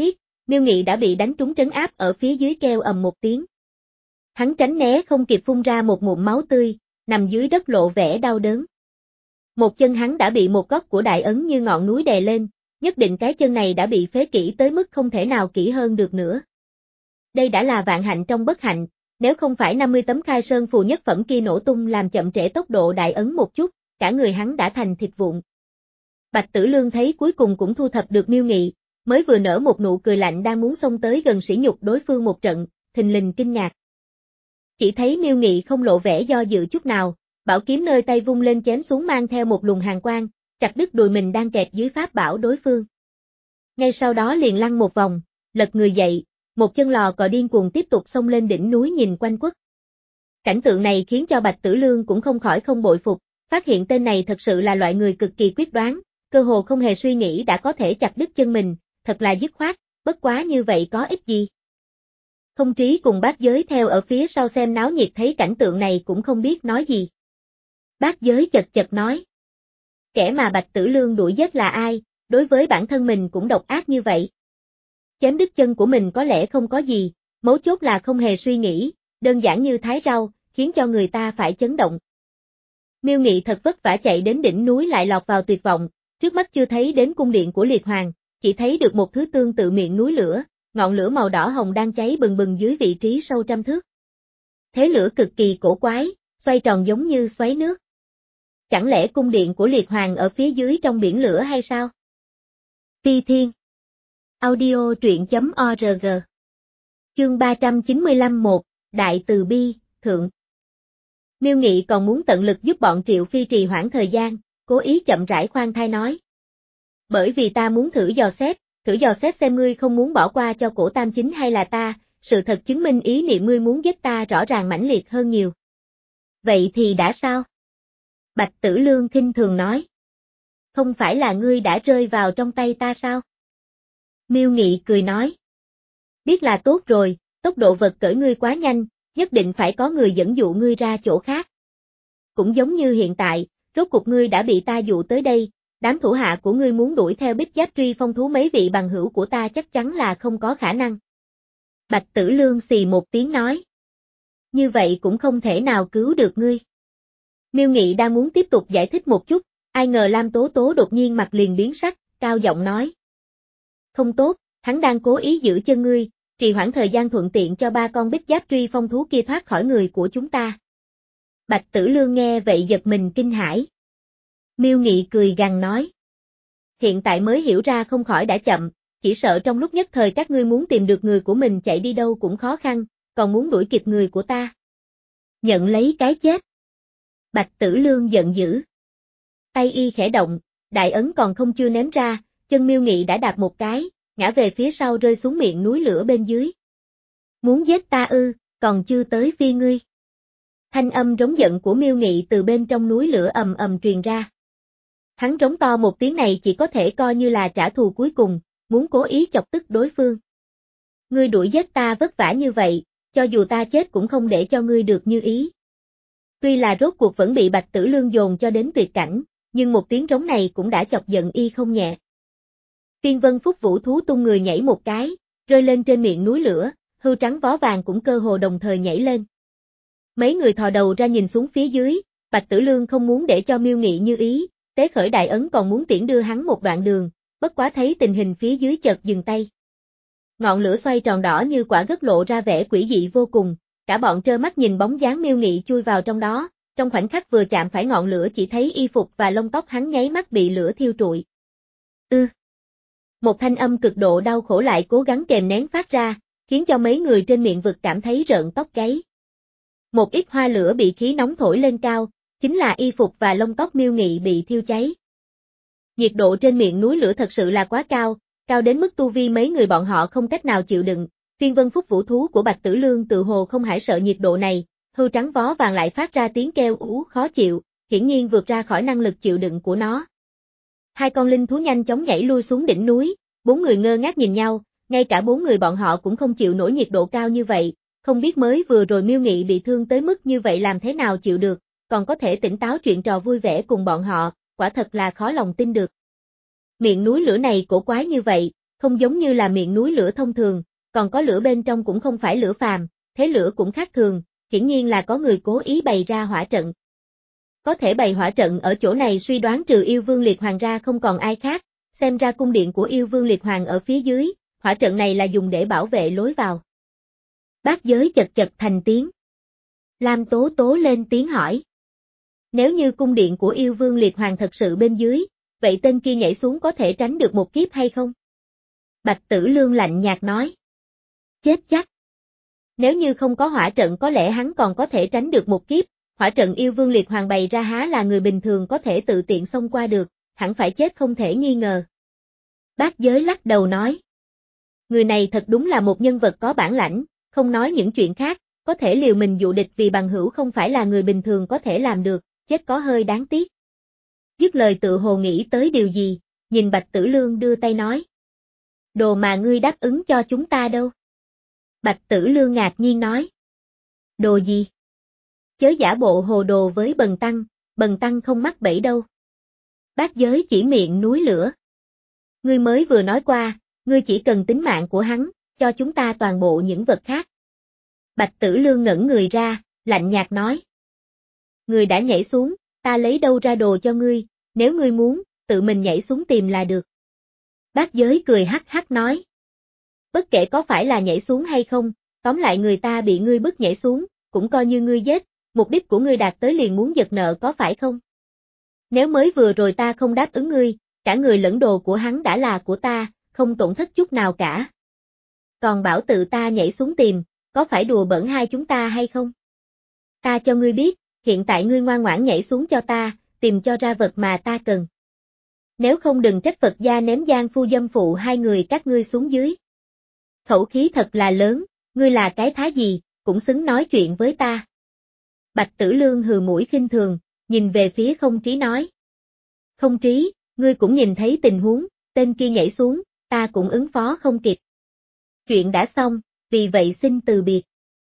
Miêu Nghị đã bị đánh trúng trấn áp ở phía dưới kêu ầm một tiếng. Hắn tránh né không kịp phun ra một ngụm máu tươi, nằm dưới đất lộ vẻ đau đớn. Một chân hắn đã bị một góc của đại ấn như ngọn núi đè lên, nhất định cái chân này đã bị phế kỹ tới mức không thể nào kỹ hơn được nữa. Đây đã là vạn hạnh trong bất hạnh, nếu không phải năm mươi tấm khai sơn phù nhất phẩm kia nổ tung làm chậm trễ tốc độ đại ấn một chút, cả người hắn đã thành thịt vụn. Bạch Tử Lương thấy cuối cùng cũng thu thập được Miêu Nghị, mới vừa nở một nụ cười lạnh đang muốn xông tới gần sỉ nhục đối phương một trận, thình lình kinh ngạc. Chỉ thấy Miêu Nghị không lộ vẻ do dự chút nào, bảo kiếm nơi tay vung lên chém xuống mang theo một luồng hàn quang, chặt đứt đùi mình đang kẹt dưới pháp bảo đối phương. Ngay sau đó liền lăn một vòng, lật người dậy, một chân lò cò điên cuồng tiếp tục xông lên đỉnh núi nhìn quanh quất. Cảnh tượng này khiến cho Bạch Tử Lương cũng không khỏi không bội phục, phát hiện tên này thật sự là loại người cực kỳ quyết đoán, cơ hồ không hề suy nghĩ đã có thể chặt đứt chân mình, thật là dứt khoát, bất quá như vậy có ích gì. Không Trí cùng Bát Giới theo ở phía sau xem náo nhiệt thấy cảnh tượng này cũng không biết nói gì. Bát Giới chật chật nói. Kẻ mà Bạch Tử Lương đuổi giết là ai, đối với bản thân mình cũng độc ác như vậy. Chém đứt chân của mình có lẽ không có gì, mấu chốt là không hề suy nghĩ, đơn giản như thái rau, khiến cho người ta phải chấn động. Miêu Nghị thật vất vả chạy đến đỉnh núi lại lọt vào tuyệt vọng, trước mắt chưa thấy đến cung điện của Liệt Hoàng, chỉ thấy được một thứ tương tự miệng núi lửa, ngọn lửa màu đỏ hồng đang cháy bừng bừng dưới vị trí sâu trăm thước. Thế lửa cực kỳ cổ quái, xoay tròn giống như xoáy nước. Chẳng lẽ cung điện của Liệt Hoàng ở phía dưới trong biển lửa hay sao? Phi Thiên Audio truyện chấm org Chương ba trăm chín mươi lăm một Đại Từ Bi, Thượng. Miêu Nghị còn muốn tận lực giúp bọn Triệu Phi trì hoãn thời gian, cố ý chậm rãi khoan thai nói. Bởi vì ta muốn thử dò xét, thử dò xét xem ngươi không muốn bỏ qua cho Cổ Tam Chính hay là ta, sự thật chứng minh ý niệm ngươi muốn giết ta rõ ràng mãnh liệt hơn nhiều. Vậy thì đã sao? Bạch Tử Lương khinh thường nói. Không phải là ngươi đã rơi vào trong tay ta sao? Miêu Nghị cười nói. Biết là tốt rồi, tốc độ vật cởi ngươi quá nhanh, nhất định phải có người dẫn dụ ngươi ra chỗ khác. Cũng giống như hiện tại, rốt cuộc ngươi đã bị ta dụ tới đây, đám thủ hạ của ngươi muốn đuổi theo Bích Giáp Truy Phong thú mấy vị bằng hữu của ta chắc chắn là không có khả năng. Bạch Tử Lương xì một tiếng nói. Như vậy cũng không thể nào cứu được ngươi. Miêu Nghị đang muốn tiếp tục giải thích một chút, ai ngờ Lam Tố Tố đột nhiên mặt liền biến sắc, cao giọng nói. Không tốt, hắn đang cố ý giữ chân ngươi, trì hoãn thời gian thuận tiện cho ba con Bích Giáp Truy Phong thú kia thoát khỏi người của chúng ta. Bạch Tử Lương nghe vậy giật mình kinh hãi. Miêu Nghị cười gằn nói. Hiện tại mới hiểu ra không khỏi đã chậm, chỉ sợ trong lúc nhất thời các ngươi muốn tìm được người của mình chạy đi đâu cũng khó khăn, còn muốn đuổi kịp người của ta. Nhận lấy cái chết. Bạch Tử Lương giận dữ. Tay y khẽ động, đại ấn còn không chưa ném ra, chân Miêu Nghị đã đạp một cái, ngã về phía sau rơi xuống miệng núi lửa bên dưới. Muốn giết ta ư, còn chưa tới phi ngươi. Thanh âm rống giận của Miêu Nghị từ bên trong núi lửa ầm ầm truyền ra. Hắn rống to một tiếng này chỉ có thể coi như là trả thù cuối cùng, muốn cố ý chọc tức đối phương. Ngươi đuổi giết ta vất vả như vậy, cho dù ta chết cũng không để cho ngươi được như ý. Tuy là rốt cuộc vẫn bị Bạch Tử Lương dồn cho đến tuyệt cảnh, nhưng một tiếng rống này cũng đã chọc giận y không nhẹ. Tiên Vân Phúc Vũ thú tung người nhảy một cái, rơi lên trên miệng núi lửa, hươu trắng vó vàng cũng cơ hồ đồng thời nhảy lên. Mấy người thò đầu ra nhìn xuống phía dưới, Bạch Tử Lương không muốn để cho Miêu Nghị như ý, tế khởi đại ấn còn muốn tiễn đưa hắn một đoạn đường, bất quá thấy tình hình phía dưới chợt dừng tay. Ngọn lửa xoay tròn đỏ như quả gất lộ ra vẻ quỷ dị vô cùng, cả bọn trơ mắt nhìn bóng dáng Miêu Nghị chui vào trong đó, trong khoảnh khắc vừa chạm phải ngọn lửa chỉ thấy y phục và lông tóc hắn nháy mắt bị lửa thiêu trụi. Ư. Một thanh âm cực độ đau khổ lại cố gắng kềm nén phát ra, khiến cho mấy người trên miệng vực cảm thấy rợn tóc gáy. Một ít hoa lửa bị khí nóng thổi lên cao, chính là y phục và lông tóc Miêu Nghị bị thiêu cháy. Nhiệt độ trên miệng núi lửa thật sự là quá cao, cao đến mức tu vi mấy người bọn họ không cách nào chịu đựng. Tiên Vân Phúc Vũ thú của Bạch Tử Lương tự hồ không hãi sợ nhiệt độ này, hươu trắng vó vàng lại phát ra tiếng kêu ú khó chịu, hiển nhiên vượt ra khỏi năng lực chịu đựng của nó. Hai con linh thú nhanh chóng nhảy lui xuống đỉnh núi, bốn người ngơ ngác nhìn nhau, ngay cả bốn người bọn họ cũng không chịu nổi nhiệt độ cao như vậy, không biết mới vừa rồi Miêu Nghị bị thương tới mức như vậy làm thế nào chịu được, còn có thể tỉnh táo chuyện trò vui vẻ cùng bọn họ, quả thật là khó lòng tin được. Miệng núi lửa này cổ quái như vậy, không giống như là miệng núi lửa thông thường, còn có lửa bên trong cũng không phải lửa phàm, thế lửa cũng khác thường, hiển nhiên là có người cố ý bày ra hỏa trận. Có thể bày hỏa trận ở chỗ này suy đoán trừ yêu vương liệt hoàng ra không còn ai khác, xem ra cung điện của yêu vương liệt hoàng ở phía dưới, hỏa trận này là dùng để bảo vệ lối vào. Bát giới chật chật thành tiếng. Lam Tố Tố lên tiếng hỏi. Nếu như cung điện của yêu vương liệt hoàng thật sự bên dưới, vậy tên kia nhảy xuống có thể tránh được một kiếp hay không? Bạch Tử Lương lạnh nhạt nói. Chết chắc. Nếu như không có hỏa trận có lẽ hắn còn có thể tránh được một kiếp, hỏa trận yêu vương liệt hoàng bày ra há là người bình thường có thể tự tiện xông qua được, hẳn phải chết không thể nghi ngờ. Bát giới lắc đầu nói. Người này thật đúng là một nhân vật có bản lãnh, không nói những chuyện khác, có thể liều mình dụ địch vì bằng hữu không phải là người bình thường có thể làm được, chết có hơi đáng tiếc. Dứt lời tự hồ nghĩ tới điều gì, nhìn Bạch Tử Lương đưa tay nói. Đồ mà ngươi đáp ứng cho chúng ta đâu? Bạch Tử Lương ngạc nhiên nói. Đồ gì? Chớ giả bộ hồ đồ với Bần Tăng, Bần Tăng không mắc bẫy đâu. Bát giới chỉ miệng núi lửa. Ngươi mới vừa nói qua, ngươi chỉ cần tính mạng của hắn, cho chúng ta toàn bộ những vật khác. Bạch Tử Lương ngẩng người ra, lạnh nhạt nói. Ngươi đã nhảy xuống, ta lấy đâu ra đồ cho ngươi, nếu ngươi muốn, tự mình nhảy xuống tìm là được. Bát giới cười hắc hắc nói. Bất kể có phải là nhảy xuống hay không, tóm lại người ta bị ngươi bức nhảy xuống, cũng coi như ngươi giết, mục đích của ngươi đạt tới liền muốn giật nợ có phải không? Nếu mới vừa rồi ta không đáp ứng ngươi, cả người lẫn đồ của hắn đã là của ta, không tổn thất chút nào cả. Còn bảo tự ta nhảy xuống tìm, có phải đùa bỡn hai chúng ta hay không? Ta cho ngươi biết, hiện tại ngươi ngoan ngoãn nhảy xuống cho ta, tìm cho ra vật mà ta cần. Nếu không đừng trách Phật gia ném giang phu dâm phụ hai người các ngươi xuống dưới. Khẩu khí thật là lớn, ngươi là cái thá gì, cũng xứng nói chuyện với ta. Bạch Tử Lương hừ mũi khinh thường, nhìn về phía Không Trí nói. Không Trí, ngươi cũng nhìn thấy tình huống, tên kia nhảy xuống, ta cũng ứng phó không kịp. Chuyện đã xong, vì vậy xin từ biệt.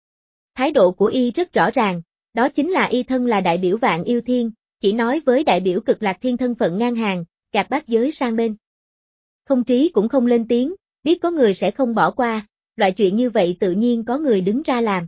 Thái độ của y rất rõ ràng, đó chính là y thân là đại biểu Vạn Yêu Thiên, chỉ nói với đại biểu Cực Lạc Thiên thân phận ngang hàng, gạt bát giới sang bên. Không Trí cũng không lên tiếng, biết có người sẽ không bỏ qua, loại chuyện như vậy tự nhiên có người đứng ra làm.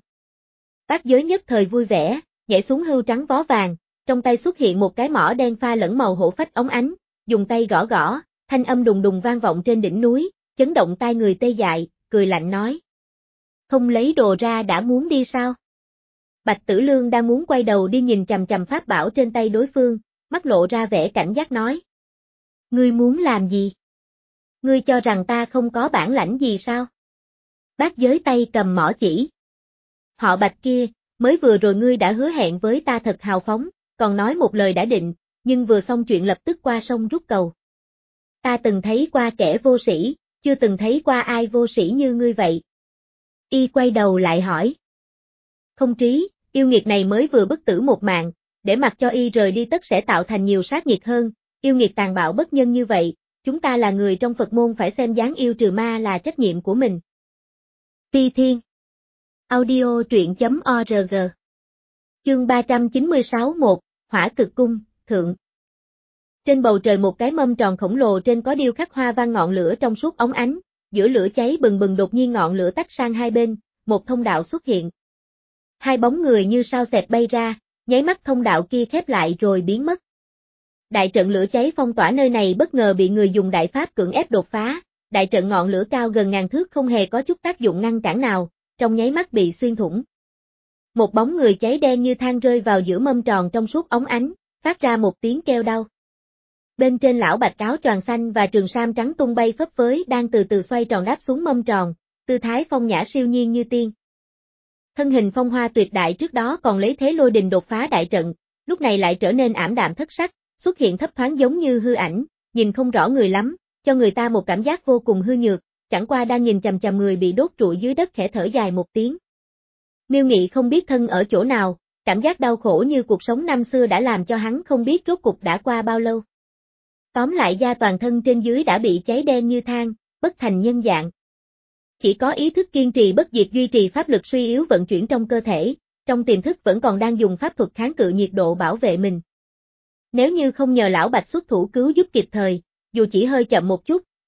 Bát giới nhất thời vui vẻ, nhảy xuống hươu trắng vó vàng, trong tay xuất hiện một cái mỏ đen pha lẫn màu hổ phách óng ánh, dùng tay gõ gõ, thanh âm đùng đùng vang vọng trên đỉnh núi, chấn động tai người tê dại, cười lạnh nói. Không lấy đồ ra đã muốn đi sao? Bạch Tử Lương đang muốn quay đầu đi nhìn chằm chằm pháp bảo trên tay đối phương, mắt lộ ra vẻ cảnh giác nói. Ngươi muốn làm gì? Ngươi cho rằng ta không có bản lãnh gì sao? Bát giới tay cầm mỏ chỉ. Họ Bạch kia, mới vừa rồi ngươi đã hứa hẹn với ta thật hào phóng, còn nói một lời đã định, nhưng vừa xong chuyện lập tức qua sông rút cầu. Ta từng thấy qua kẻ vô sĩ, chưa từng thấy qua ai vô sĩ như ngươi vậy. Y quay đầu lại hỏi. Không Trí, yêu nghiệt này mới vừa bất tử một mạng, để mặc cho y rời đi tất sẽ tạo thành nhiều sát nghiệt hơn, yêu nghiệt tàn bạo bất nhân như vậy, chúng ta là người trong Phật môn phải xem dáng yêu trừ ma là trách nhiệm của mình. Ti Thiên Audio truyện chấm org Chương ba trăm chín mươi sáu một, Hỏa Cực Cung, Thượng. Trên bầu trời một cái mâm tròn khổng lồ trên có điêu khắc hoa văn ngọn lửa trong suốt óng ánh, giữa lửa cháy bừng bừng đột nhiên ngọn lửa tách sang hai bên, một thông đạo xuất hiện. Hai bóng người như sao xẹt bay ra, nháy mắt thông đạo kia khép lại rồi biến mất. Đại trận lửa cháy phong tỏa nơi này bất ngờ bị người dùng đại pháp cưỡng ép đột phá, đại trận ngọn lửa cao gần ngàn thước không hề có chút tác dụng ngăn cản nào, trong nháy mắt bị xuyên thủng. Một bóng người cháy đen như than rơi vào giữa mâm tròn trong suốt óng ánh, phát ra một tiếng kêu đau. Bên trên lão bạch áo choàng xanh và trường sam trắng tung bay phấp phới đang từ từ xoay tròn đáp xuống mâm tròn, tư thái phong nhã siêu nhiên như tiên. Thân hình phong hoa tuyệt đại trước đó còn lấy thế lôi đình đột phá đại trận, lúc này lại trở nên ảm đạm thất sắc, xuất hiện thấp thoáng giống như hư ảnh, nhìn không rõ người lắm, cho người ta một cảm giác vô cùng hư nhược, chẳng qua đang nhìn chằm chằm người bị đốt trụi dưới đất khẽ thở dài một tiếng. Miêu Nghị không biết thân ở chỗ nào, cảm giác đau khổ như cuộc sống năm xưa đã làm cho hắn không biết rốt cục đã qua bao lâu. Tóm lại da toàn thân trên dưới đã bị cháy đen như than, bất thành nhân dạng. Chỉ có ý thức kiên trì bất diệt duy trì pháp lực suy yếu vận chuyển trong cơ thể, trong tiềm thức vẫn còn đang dùng pháp thuật kháng cự nhiệt độ bảo vệ mình. Nếu như không nhờ lão Bạch xuất thủ cứu giúp kịp thời, dù chỉ hơi chậm một chút,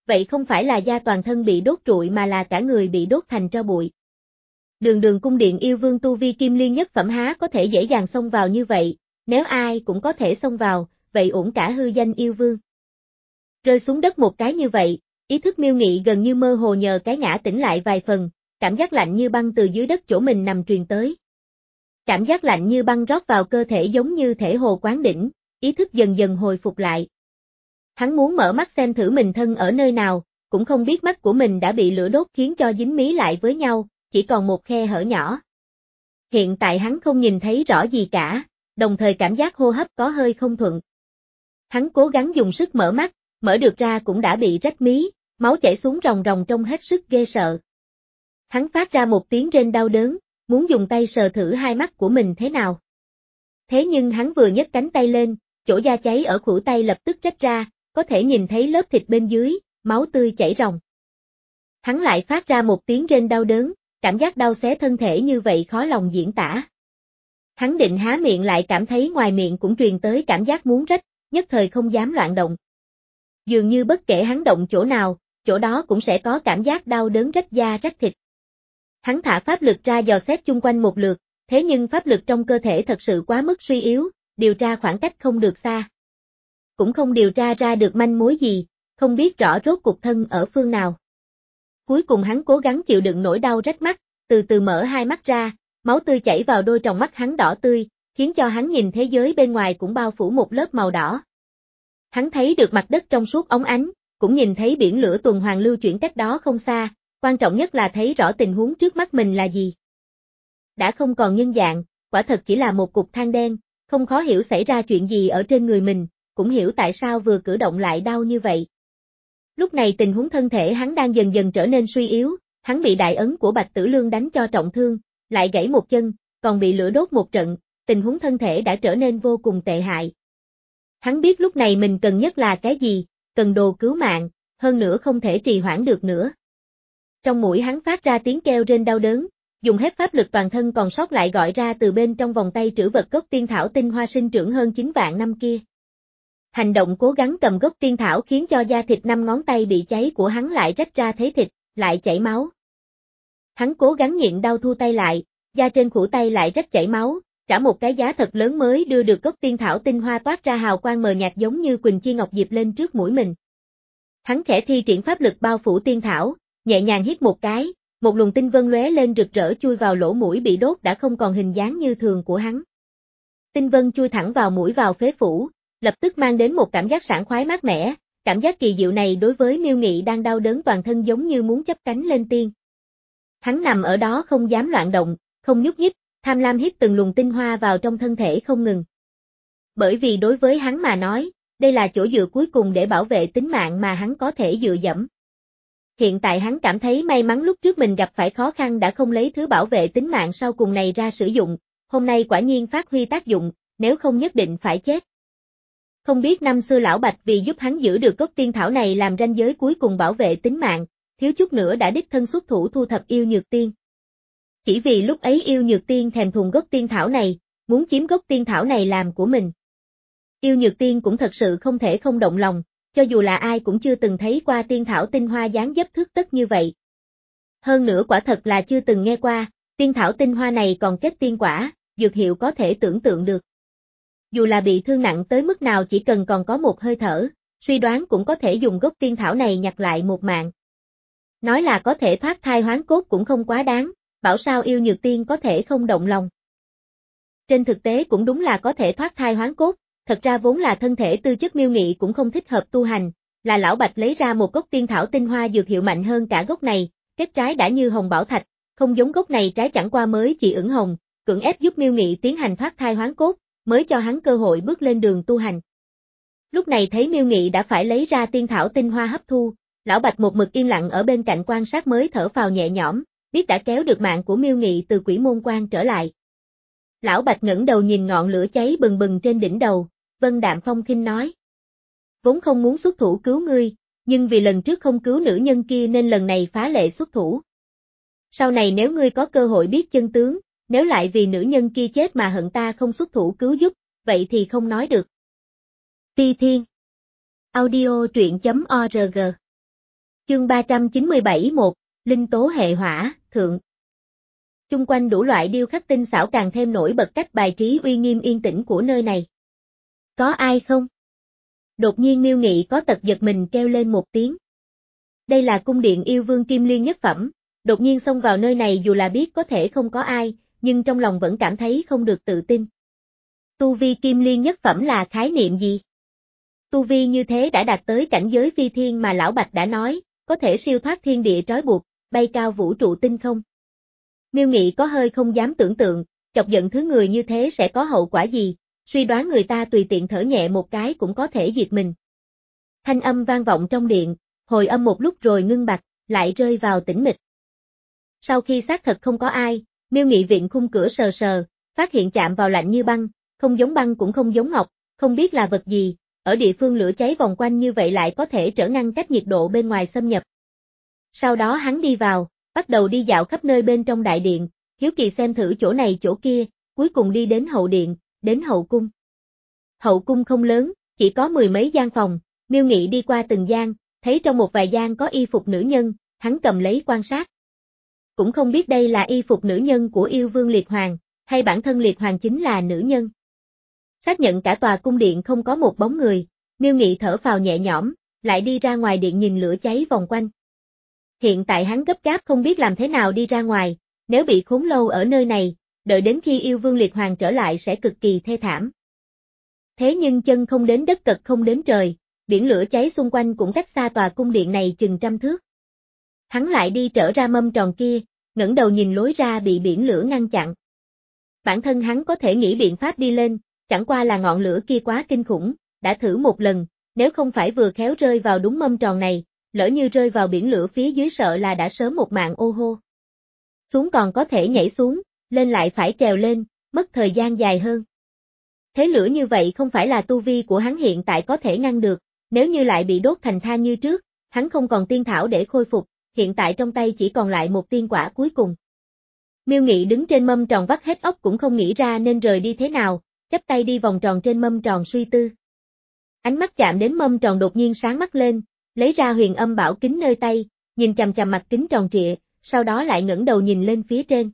vậy không phải là da toàn thân bị đốt trụi mà là cả người bị đốt thành tro bụi. Đường đường cung điện yêu vương tu vi kim liên nhất phẩm há có thể dễ dàng xông vào như vậy, nếu ai cũng có thể xông vào, vậy ổn cả hư danh yêu vương. Rơi xuống đất một cái như vậy, ý thức Miêu Nghị gần như mơ hồ nhờ cái ngã tỉnh lại vài phần, cảm giác lạnh như băng từ dưới đất chỗ mình nằm truyền tới. Cảm giác lạnh như băng rót vào cơ thể giống như thể hồ quán đỉnh, ý thức dần dần hồi phục lại. Hắn muốn mở mắt xem thử mình thân ở nơi nào, cũng không biết mắt của mình đã bị lửa đốt khiến cho dính mí lại với nhau, chỉ còn một khe hở nhỏ. Hiện tại hắn không nhìn thấy rõ gì cả, đồng thời cảm giác hô hấp có hơi không thuận. Hắn cố gắng dùng sức mở mắt, mở được ra cũng đã bị rách mí, máu chảy xuống ròng ròng trông hết sức ghê sợ. Hắn phát ra một tiếng rên đau đớn, muốn dùng tay sờ thử hai mắt của mình thế nào. Thế nhưng hắn vừa nhấc cánh tay lên, chỗ da cháy ở khuỷu tay lập tức rách ra, có thể nhìn thấy lớp thịt bên dưới, máu tươi chảy ròng. Hắn lại phát ra một tiếng rên đau đớn, cảm giác đau xé thân thể như vậy khó lòng diễn tả. Hắn định há miệng lại cảm thấy ngoài miệng cũng truyền tới cảm giác muốn rách, nhất thời không dám loạn động. Dường như bất kể hắn động chỗ nào, chỗ đó cũng sẽ có cảm giác đau đớn rách da rách thịt. Hắn thả pháp lực ra dò xét chung quanh một lượt, thế nhưng pháp lực trong cơ thể thật sự quá mức suy yếu, điều tra khoảng cách không được xa. Cũng không điều tra ra được manh mối gì, không biết rõ rốt cuộc thân ở phương nào. Cuối cùng hắn cố gắng chịu đựng nỗi đau rách mắt, từ từ mở hai mắt ra, máu tươi chảy vào đôi tròng mắt hắn đỏ tươi, khiến cho hắn nhìn thế giới bên ngoài cũng bao phủ một lớp màu đỏ. Hắn thấy được mặt đất trong suốt óng ánh, cũng nhìn thấy biển lửa tuần hoàn lưu chuyển cách đó không xa, quan trọng nhất là thấy rõ tình huống trước mắt mình là gì. Đã không còn nhân dạng, quả thật chỉ là một cục than đen, không khó hiểu xảy ra chuyện gì ở trên người mình, cũng hiểu tại sao vừa cử động lại đau như vậy. Lúc này tình huống thân thể hắn đang dần dần trở nên suy yếu, hắn bị đại ấn của Bạch Tử Lương đánh cho trọng thương, lại gãy một chân, còn bị lửa đốt một trận, tình huống thân thể đã trở nên vô cùng tệ hại. Hắn biết lúc này mình cần nhất là cái gì, cần đồ cứu mạng, hơn nữa không thể trì hoãn được nữa. Trong mũi hắn phát ra tiếng kêu rên đau đớn, dùng hết pháp lực toàn thân còn sót lại gọi ra từ bên trong vòng tay trữ vật gốc tiên thảo tinh hoa sinh trưởng hơn chín vạn năm kia. Hành động cố gắng cầm gốc tiên thảo khiến cho da thịt năm ngón tay bị cháy của hắn lại rách ra thấy thịt, lại chảy máu. Hắn cố gắng nhịn đau thu tay lại, da trên khuỷu tay lại rách chảy máu, trả một cái giá thật lớn mới đưa được gốc tiên thảo tinh hoa toát ra hào quang mờ nhạt giống như quỳnh chi ngọc diệp lên trước mũi mình. Hắn khẽ thi triển pháp lực bao phủ tiên thảo, nhẹ nhàng hít một cái, một luồng tinh vân lóe lên rực rỡ chui vào lỗ mũi bị đốt đã không còn hình dáng như thường của hắn. Tinh vân chui thẳng vào mũi vào phế phủ, lập tức mang đến một cảm giác sảng khoái mát mẻ, cảm giác kỳ diệu này đối với Miêu Nghị đang đau đớn toàn thân giống như muốn chắp cánh lên tiên. Hắn nằm ở đó không dám loạn động, không nhúc nhích, tham lam hít từng luồng tinh hoa vào trong thân thể không ngừng. Bởi vì đối với hắn mà nói, đây là chỗ dựa cuối cùng để bảo vệ tính mạng mà hắn có thể dựa dẫm. Hiện tại hắn cảm thấy may mắn lúc trước mình gặp phải khó khăn đã không lấy thứ bảo vệ tính mạng sau cùng này ra sử dụng, hôm nay quả nhiên phát huy tác dụng, nếu không nhất định phải chết. Không biết năm xưa lão Bạch vì giúp hắn giữ được gốc tiên thảo này làm ranh giới cuối cùng bảo vệ tính mạng, thiếu chút nữa đã đích thân xuất thủ thu thập yêu nhược tiên. Chỉ vì lúc ấy yêu nhược tiên thèm thuồng gốc tiên thảo này, muốn chiếm gốc tiên thảo này làm của mình. Yêu nhược tiên cũng thật sự không thể không động lòng, cho dù là ai cũng chưa từng thấy qua tiên thảo tinh hoa dáng dấp thước tất như vậy. Hơn nữa quả thật là chưa từng nghe qua, tiên thảo tinh hoa này còn kết tiên quả, dược hiệu có thể tưởng tượng được. Dù là bị thương nặng tới mức nào chỉ cần còn có một hơi thở, suy đoán cũng có thể dùng gốc tiên thảo này nhặt lại một mạng. Nói là có thể thoát thai hoán cốt cũng không quá đáng, bảo sao yêu nhược tiên có thể không động lòng. Trên thực tế cũng đúng là có thể thoát thai hoán cốt, thật ra vốn là thân thể tư chất Miêu Nghị cũng không thích hợp tu hành, là lão Bạch lấy ra một gốc tiên thảo tinh hoa dược hiệu mạnh hơn cả gốc này, kết trái đã như hồng bảo thạch, không giống gốc này trái chẳng qua mới chỉ ửng hồng, cưỡng ép giúp Miêu Nghị tiến hành thoát thai hoán cốt, mới cho hắn cơ hội bước lên đường tu hành. Lúc này thấy Miêu Nghị đã phải lấy ra tiên thảo tinh hoa hấp thu, lão Bạch một mực yên lặng ở bên cạnh quan sát mới thở phào nhẹ nhõm, biết đã kéo được mạng của Miêu Nghị từ Quỷ Môn Quan trở lại. Lão Bạch ngẩng đầu nhìn ngọn lửa cháy bừng bừng trên đỉnh đầu, Vân đạm phong khinh nói. Vốn không muốn xuất thủ cứu ngươi, nhưng vì lần trước không cứu nữ nhân kia nên lần này phá lệ xuất thủ. Sau này nếu ngươi có cơ hội biết chân tướng, nếu lại vì nữ nhân kia chết mà hận ta không xuất thủ cứu giúp, vậy thì không nói được. Ti Thiên Audio truyện chấm org Chương ba trăm chín mươi bảy một, Linh tố hệ hỏa, thượng. Chung quanh đủ loại điêu khắc tinh xảo càng thêm nổi bật cách bài trí uy nghiêm yên tĩnh của nơi này. Có ai không? Đột nhiên Miêu Nghị có tật giật mình kêu lên một tiếng. Đây là cung điện yêu vương Kim Liên nhất phẩm, đột nhiên xông vào nơi này dù là biết có thể không có ai, nhưng trong lòng vẫn cảm thấy không được tự tin. Tu vi Kim Liên nhất phẩm là khái niệm gì? Tu vi như thế đã đạt tới cảnh giới phi thiên mà Lão Bạch đã nói, có thể siêu thoát thiên địa trói buộc, bay cao vũ trụ tinh không. Miêu Nghị có hơi không dám tưởng tượng, chọc giận thứ người như thế sẽ có hậu quả gì, suy đoán người ta tùy tiện thở nhẹ một cái cũng có thể diệt mình. Thanh âm vang vọng trong điện, hồi âm một lúc rồi ngưng bặt, lại rơi vào tĩnh mịch. Sau khi xác thật không có ai, Miêu Nghị viện khung cửa sờ sờ, phát hiện chạm vào lạnh như băng, không giống băng cũng không giống ngọc, không biết là vật gì, ở địa phương lửa cháy vòng quanh như vậy lại có thể trở ngăn cách nhiệt độ bên ngoài xâm nhập. Sau đó hắn đi vào, bắt đầu đi dạo khắp nơi bên trong đại điện, hiếu kỳ xem thử chỗ này chỗ kia, cuối cùng đi đến hậu điện, đến hậu cung. Hậu cung không lớn, chỉ có mười mấy gian phòng, Miêu Nghị đi qua từng gian, thấy trong một vài gian có y phục nữ nhân, hắn cầm lấy quan sát. Cũng không biết đây là y phục nữ nhân của yêu vương Liệt Hoàng, hay bản thân Liệt Hoàng chính là nữ nhân. Xác nhận cả tòa cung điện không có một bóng người, Miêu Nghị thở phào nhẹ nhõm, lại đi ra ngoài điện nhìn lửa cháy vòng quanh. Hiện tại hắn gấp gáp không biết làm thế nào đi ra ngoài, nếu bị khốn lâu ở nơi này, đợi đến khi yêu vương Liệt Hoàng trở lại sẽ cực kỳ thê thảm. Thế nhưng chân không đến đất cật không đến trời, biển lửa cháy xung quanh cũng cách xa tòa cung điện này chừng trăm thước. Hắn lại đi trở ra mâm tròn kia, ngẩng đầu nhìn lối ra bị biển lửa ngăn chặn. Bản thân hắn có thể nghĩ biện pháp đi lên, chẳng qua là ngọn lửa kia quá kinh khủng, đã thử một lần, nếu không phải vừa khéo rơi vào đúng mâm tròn này, lỡ như rơi vào biển lửa phía dưới sợ là đã sớm một mạng ô hô. Xuống còn có thể nhảy xuống, lên lại phải trèo lên, mất thời gian dài hơn. Thế lửa như vậy không phải là tu vi của hắn hiện tại có thể ngăn được, nếu như lại bị đốt thành than như trước, hắn không còn tiên thảo để khôi phục, hiện tại trong tay chỉ còn lại một tiên quả cuối cùng. Miêu Nghị đứng trên mâm tròn vắt hết óc cũng không nghĩ ra nên rời đi thế nào, chắp tay đi vòng tròn trên mâm tròn suy tư. Ánh mắt chạm đến mâm tròn đột nhiên sáng mắt lên, lấy ra huyền âm bảo kính nơi tay, nhìn chằm chằm mặt kính tròn trịa, sau đó lại ngẩng đầu nhìn lên phía trên.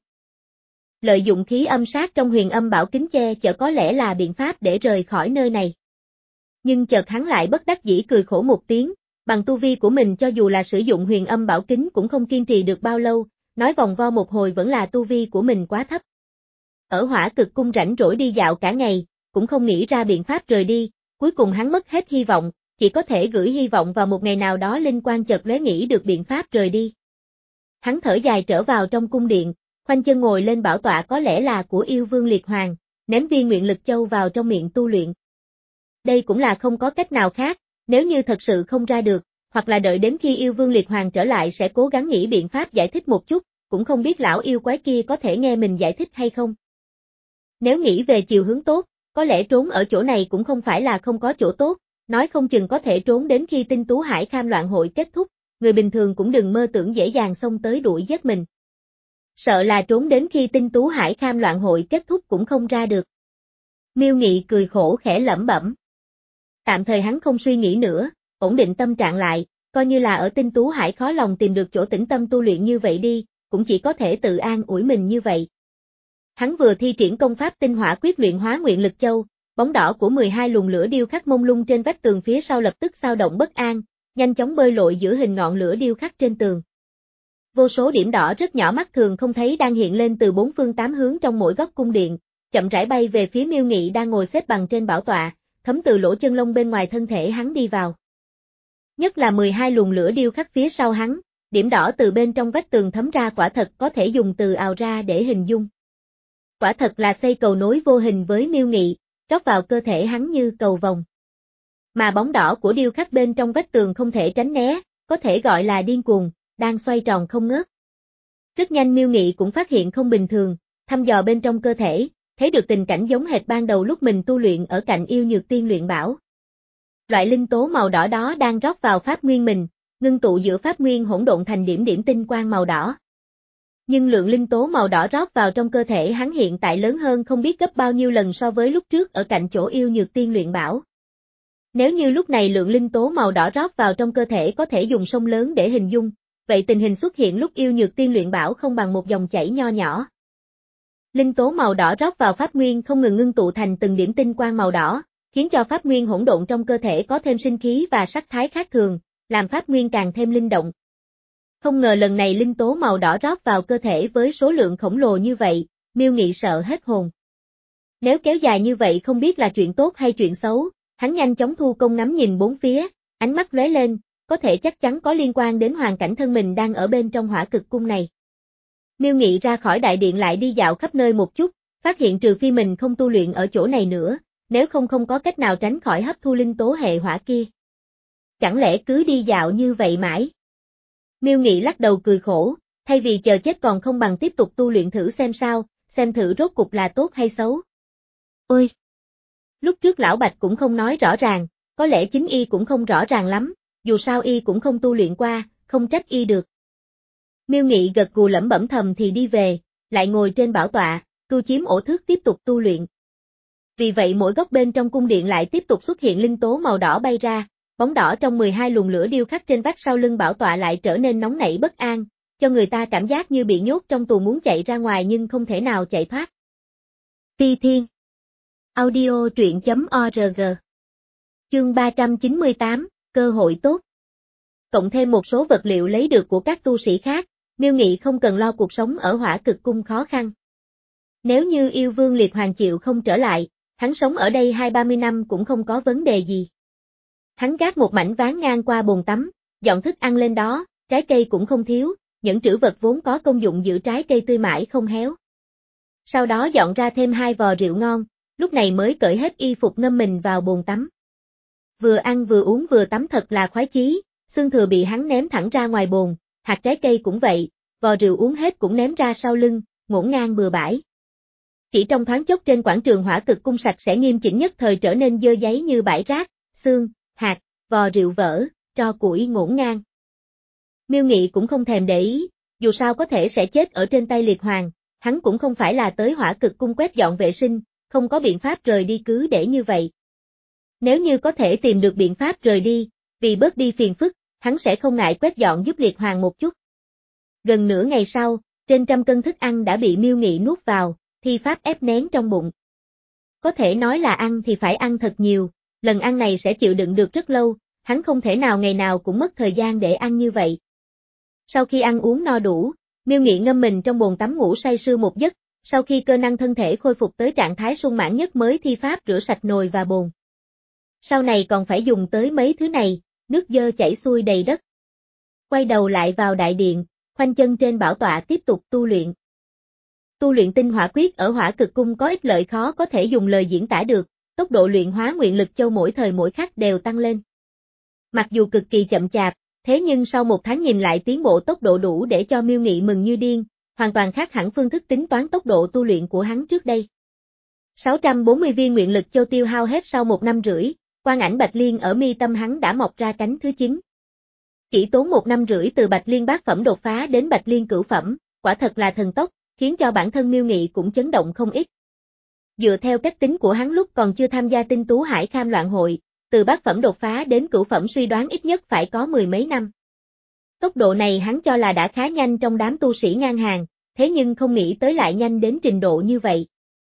Lợi dụng khí âm sát trong huyền âm bảo kính che chở có lẽ là biện pháp để rời khỏi nơi này. Nhưng chợt hắn lại bất đắc dĩ cười khổ một tiếng, bằng tu vi của mình cho dù là sử dụng huyền âm bảo kính cũng không kiên trì được bao lâu, nói vòng vo một hồi vẫn là tu vi của mình quá thấp. Ở Hỏa Cực Cung rảnh rỗi đi dạo cả ngày, cũng không nghĩ ra biện pháp rời đi, cuối cùng hắn mất hết hy vọng, chỉ có thể gửi hy vọng vào một ngày nào đó linh quan chợt lóe nghĩ được biện pháp rời đi. Hắn thở dài trở vào trong cung điện, khoanh chân ngồi lên bảo tọa có lẽ là của yêu vương Liệt Hoàng, ném viên nguyện lực châu vào trong miệng tu luyện. Đây cũng là không có cách nào khác, nếu như thật sự không ra được, hoặc là đợi đến khi yêu vương Liệt Hoàng trở lại sẽ cố gắng nghĩ biện pháp giải thích một chút, cũng không biết lão yêu quái kia có thể nghe mình giải thích hay không. Nếu nghĩ về chiều hướng tốt, có lẽ trốn ở chỗ này cũng không phải là không có chỗ tốt, nói không chừng có thể trốn đến khi Tinh Tú Hải Kham loạn hội kết thúc, người bình thường cũng đừng mơ tưởng dễ dàng xông tới đuổi giết mình. Sợ là trốn đến khi Tinh Tú Hải Kham loạn hội kết thúc cũng không ra được. Miêu Nghị cười khổ khẽ lẩm bẩm. Tạm thời hắn không suy nghĩ nữa, ổn định tâm trạng lại, coi như là ở Tinh Tú Hải khó lòng tìm được chỗ tĩnh tâm tu luyện như vậy đi, cũng chỉ có thể tự an ủi mình như vậy. Hắn vừa thi triển công pháp tinh hỏa quyết luyện hóa nguyện lực châu, bóng đỏ của mười hai luồng lửa điêu khắc mông lung trên vách tường phía sau lập tức xao động bất an, nhanh chóng bơi lội giữa hình ngọn lửa điêu khắc trên tường. Vô số điểm đỏ rất nhỏ mắt thường không thấy đang hiện lên từ bốn phương tám hướng trong mỗi góc cung điện, chậm rãi bay về phía Miêu Nghị đang ngồi xếp bằng trên bảo tọa, thấm từ lỗ chân lông bên ngoài thân thể hắn đi vào. Nhất là mười hai luồng lửa điêu khắc phía sau hắn, điểm đỏ từ bên trong vách tường thấm ra quả thật có thể dùng từ ào ra để hình dung. Quả thật là xây cầu nối vô hình với Miêu Nghị, rót vào cơ thể hắn như cầu vồng. Mà bóng đỏ của điêu khắc bên trong vách tường không thể tránh né, có thể gọi là điên cuồng, đang xoay tròn không ngớt. Rất nhanh Miêu Nghị cũng phát hiện không bình thường, thăm dò bên trong cơ thể, thấy được tình cảnh giống hệt ban đầu lúc mình tu luyện ở cạnh yêu nhược tiên luyện bảo. Loại linh tố màu đỏ đó đang rót vào pháp nguyên mình, ngưng tụ giữa pháp nguyên hỗn độn thành điểm điểm tinh quang màu đỏ. Nhưng lượng linh tố màu đỏ rót vào trong cơ thể hắn hiện tại lớn hơn không biết gấp bao nhiêu lần so với lúc trước ở cạnh chỗ yêu nhược tiên luyện bảo. Nếu như lúc này lượng linh tố màu đỏ rót vào trong cơ thể có thể dùng sông lớn để hình dung, vậy tình hình xuất hiện lúc yêu nhược tiên luyện bảo không bằng một dòng chảy nho nhỏ. Linh tố màu đỏ rót vào pháp nguyên không ngừng ngưng tụ thành từng điểm tinh quang màu đỏ, khiến cho pháp nguyên hỗn độn trong cơ thể có thêm sinh khí và sắc thái khác thường, làm pháp nguyên càng thêm linh động. Không ngờ lần này linh tố màu đỏ rót vào cơ thể với số lượng khổng lồ như vậy, Miêu Nghị sợ hết hồn. Nếu kéo dài như vậy không biết là chuyện tốt hay chuyện xấu, hắn nhanh chóng thu công ngắm nhìn bốn phía, ánh mắt lóe lên, có thể chắc chắn có liên quan đến hoàn cảnh thân mình đang ở bên trong hỏa cực cung này. Miêu Nghị ra khỏi đại điện lại đi dạo khắp nơi một chút, phát hiện trừ phi mình không tu luyện ở chỗ này nữa, nếu không không có cách nào tránh khỏi hấp thu linh tố hệ hỏa kia. Chẳng lẽ cứ đi dạo như vậy mãi? Miêu Nghị lắc đầu cười khổ, thay vì chờ chết còn không bằng tiếp tục tu luyện thử xem sao, xem thử rốt cục là tốt hay xấu. Ôi! Lúc trước lão Bạch cũng không nói rõ ràng, có lẽ chính y cũng không rõ ràng lắm, dù sao y cũng không tu luyện qua, không trách y được. Miêu Nghị gật gù lẩm bẩm thầm thì đi về, lại ngồi trên bảo tọa, cưu chiếm ổ thước tiếp tục tu luyện. Vì vậy mỗi góc bên trong cung điện lại tiếp tục xuất hiện linh tố màu đỏ bay ra, bóng đỏ trong mười hai luồng lửa điêu khắc trên vách sau lưng bảo tọa lại trở nên nóng nảy bất an, cho người ta cảm giác như bị nhốt trong tù muốn chạy ra ngoài nhưng không thể nào chạy thoát. Phi Thiên Audio truyện chấm org Chương ba trăm chín mươi tám, cơ hội tốt. Cộng thêm một số vật liệu lấy được của các tu sĩ khác, Miêu Nghị không cần lo cuộc sống ở hỏa cực cung khó khăn. Nếu như yêu vương Liệt Hoàng chịu không trở lại, hắn sống ở đây hai ba mươi năm cũng không có vấn đề gì. Hắn gác một mảnh ván ngang qua bồn tắm, dọn thức ăn lên đó, trái cây cũng không thiếu, những trữ vật vốn có công dụng giữ trái cây tươi mãi không héo. Sau đó dọn ra thêm hai vò rượu ngon, lúc này mới cởi hết y phục ngâm mình vào bồn tắm. Vừa ăn vừa uống vừa tắm thật là khoái chí, xương thừa bị hắn ném thẳng ra ngoài bồn, hạt trái cây cũng vậy, vò rượu uống hết cũng ném ra sau lưng, ngổn ngang bừa bãi. Chỉ trong thoáng chốc trên quảng trường hỏa cực cung sạch sẽ nghiêm chỉnh nhất thời trở nên dơ giấy như bãi rác, xương, hạt, vò rượu vỡ, tro củi ngổn ngang. Miêu Nghị cũng không thèm để ý, dù sao có thể sẽ chết ở trên tay Liệt Hoàng, hắn cũng không phải là tới hỏa cực cung quét dọn vệ sinh, không có biện pháp rời đi cứ để như vậy. Nếu như có thể tìm được biện pháp rời đi, vì bớt đi phiền phức, hắn sẽ không ngại quét dọn giúp Liệt Hoàng một chút. Gần nửa ngày sau, trên trăm cân thức ăn đã bị Miêu Nghị nuốt vào, thi pháp ép nén trong bụng. Có thể nói là ăn thì phải ăn thật nhiều, lần ăn này sẽ chịu đựng được rất lâu, hắn không thể nào ngày nào cũng mất thời gian để ăn như vậy. Sau khi ăn uống no đủ, Miêu Nghị ngâm mình trong bồn tắm ngủ say sưa một giấc, sau khi cơ năng thân thể khôi phục tới trạng thái sung mãn nhất mới thi pháp rửa sạch nồi và bồn. Sau này còn phải dùng tới mấy thứ này, nước dơ chảy xuôi đầy đất. Quay đầu lại vào đại điện, khoanh chân trên bảo tọa tiếp tục tu luyện. Tu luyện tinh hỏa quyết ở hỏa cực cung có ích lợi khó có thể dùng lời diễn tả được, tốc độ luyện hóa nguyện lực châu mỗi thời mỗi khắc đều tăng lên. Mặc dù cực kỳ chậm chạp, thế nhưng sau một tháng nhìn lại tiến bộ tốc độ đủ để cho Miêu Nghị mừng như điên, hoàn toàn khác hẳn phương thức tính toán tốc độ tu luyện của hắn trước đây. sáu trăm bốn mươi viên nguyện lực châu tiêu hao hết sau một năm rưỡi, quan ảnh Bạch Liên ở mi tâm hắn đã mọc ra cánh thứ chín. Chỉ tốn một năm rưỡi từ Bạch Liên bát phẩm đột phá đến Bạch Liên cửu phẩm, quả thật là thần tốc, khiến cho bản thân Miêu Nghị cũng chấn động không ít. Dựa theo cách tính của hắn lúc còn chưa tham gia Tinh Tú Hải Kham Loạn Hội, từ bát phẩm đột phá đến cửu phẩm suy đoán ít nhất phải có mười mấy năm. Tốc độ này hắn cho là đã khá nhanh trong đám tu sĩ ngang hàng, thế nhưng không nghĩ tới lại nhanh đến trình độ như vậy.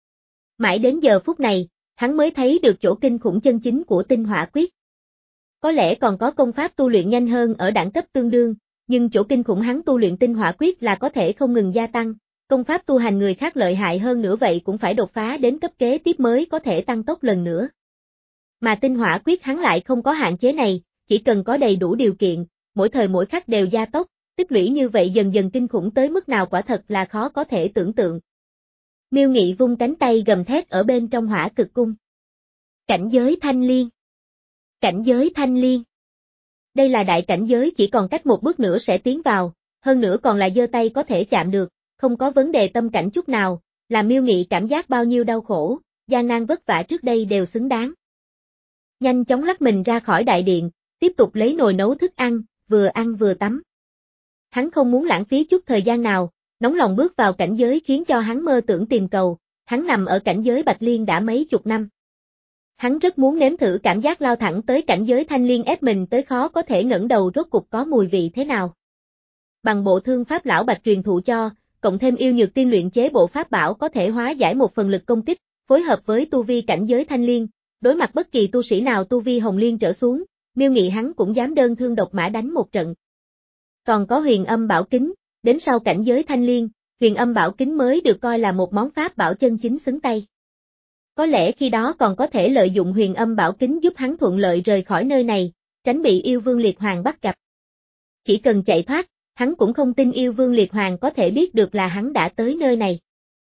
Mãi đến giờ phút này, hắn mới thấy được chỗ kinh khủng chân chính của tinh hỏa quyết. Có lẽ còn có công pháp tu luyện nhanh hơn ở đẳng cấp tương đương, nhưng chỗ kinh khủng hắn tu luyện tinh hỏa quyết là có thể không ngừng gia tăng, công pháp tu hành người khác lợi hại hơn nữa vậy cũng phải đột phá đến cấp kế tiếp mới có thể tăng tốc lần nữa. Mà tinh hỏa quyết hắn lại không có hạn chế này, chỉ cần có đầy đủ điều kiện, mỗi thời mỗi khắc đều gia tốc, tích lũy như vậy dần dần kinh khủng tới mức nào quả thật là khó có thể tưởng tượng. Miêu Nghị vung cánh tay gầm thét ở bên trong hỏa cực cung. Cảnh giới thanh liên. Cảnh giới thanh liên. Đây là đại cảnh giới chỉ còn cách một bước nữa sẽ tiến vào, hơn nữa còn là giơ tay có thể chạm được, không có vấn đề tâm cảnh chút nào, làm Miêu Nghị cảm giác bao nhiêu đau khổ, gian nan vất vả trước đây đều xứng đáng. Nhanh chóng lắc mình ra khỏi đại điện, tiếp tục lấy nồi nấu thức ăn, vừa ăn vừa tắm. Hắn không muốn lãng phí chút thời gian nào, nóng lòng bước vào cảnh giới khiến cho hắn mơ tưởng tìm cầu, hắn nằm ở cảnh giới Bạch Liên đã mấy chục năm. Hắn rất muốn nếm thử cảm giác lao thẳng tới cảnh giới thanh liên ép mình tới khó có thể ngẩng đầu rốt cục có mùi vị thế nào. Bằng bộ thương pháp lão Bạch truyền thụ cho, cộng thêm yêu nhược tiên luyện chế bộ pháp bảo có thể hóa giải một phần lực công kích, phối hợp với tu vi cảnh giới thanh liên, đối mặt bất kỳ tu sĩ nào tu vi hồng liên trở xuống, Miêu Nghị hắn cũng dám đơn thương độc mã đánh một trận. Còn có huyền âm bảo kính, đến sau cảnh giới thanh liên, huyền âm bảo kính mới được coi là một món pháp bảo chân chính xứng tay. Có lẽ khi đó còn có thể lợi dụng huyền âm bảo kính giúp hắn thuận lợi rời khỏi nơi này, tránh bị yêu vương liệt hoàng bắt gặp. Chỉ cần chạy thoát, hắn cũng không tin yêu vương liệt hoàng có thể biết được là hắn đã tới nơi này.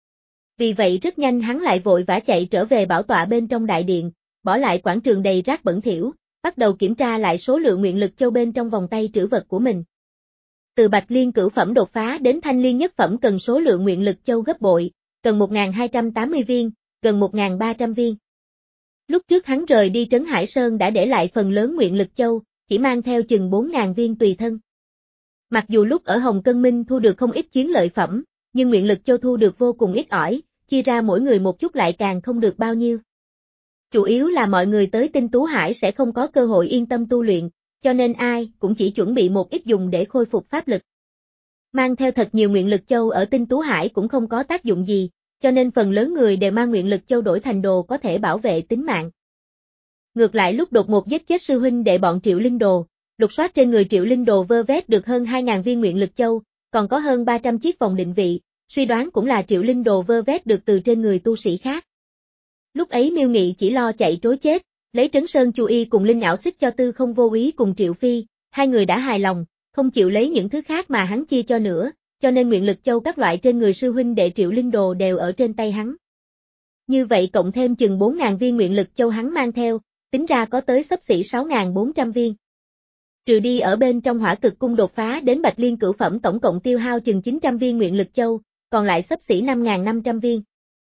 Vì vậy rất nhanh hắn lại vội vã chạy trở về bảo tọa bên trong đại điện, bỏ lại quảng trường đầy rác bẩn thỉu, bắt đầu kiểm tra lại số lượng nguyện lực châu bên trong vòng tay trữ vật của mình. Từ bạch liên cửu phẩm đột phá đến thanh liên nhất phẩm cần số lượng nguyện lực châu gấp bội, cần một nghìn hai trăm tám mươi viên, gần một nghìn ba trăm viên. Lúc trước hắn rời đi Trấn Hải Sơn đã để lại phần lớn nguyện lực châu, chỉ mang theo chừng bốn nghìn viên tùy thân. Mặc dù lúc ở Hồng Cân Minh thu được không ít chiến lợi phẩm, nhưng nguyện lực châu thu được vô cùng ít ỏi, chia ra mỗi người một chút lại càng không được bao nhiêu. Chủ yếu là mọi người tới Tinh Tú Hải sẽ không có cơ hội yên tâm tu luyện, cho nên ai cũng chỉ chuẩn bị một ít dùng để khôi phục pháp lực. Mang theo thật nhiều nguyện lực châu ở Tinh Tú Hải cũng không có tác dụng gì, cho nên phần lớn người đều mang nguyện lực châu đổi thành đồ có thể bảo vệ tính mạng. Ngược lại lúc đột ngột giết chết sư huynh đệ bọn Triệu Linh Đồ, lục soát trên người Triệu Linh Đồ vơ vét được hơn hai nghìn viên nguyện lực châu, còn có hơn ba trăm chiếc vòng định vị, suy đoán cũng là Triệu Linh Đồ vơ vét được từ trên người tu sĩ khác. Lúc ấy Miêu Nghị chỉ lo chạy trối chết, lấy Trấn Sơn Chu Y cùng Linh Ảo Xích cho Tư Không Vô Ý cùng Triệu Phi, hai người đã hài lòng, không chịu lấy những thứ khác mà hắn chia cho nữa, cho nên nguyện lực châu các loại trên người sư huynh đệ Triệu Linh Đồ đều ở trên tay hắn. Như vậy cộng thêm chừng bốn nghìn viên nguyện lực châu hắn mang theo, tính ra có tới xấp xỉ sáu nghìn bốn trăm viên. Trừ đi ở bên trong Hỏa Cực Cung đột phá đến bạch liên cửu phẩm tổng cộng tiêu hao chừng chín trăm viên nguyện lực châu, còn lại xấp xỉ năm nghìn năm trăm viên.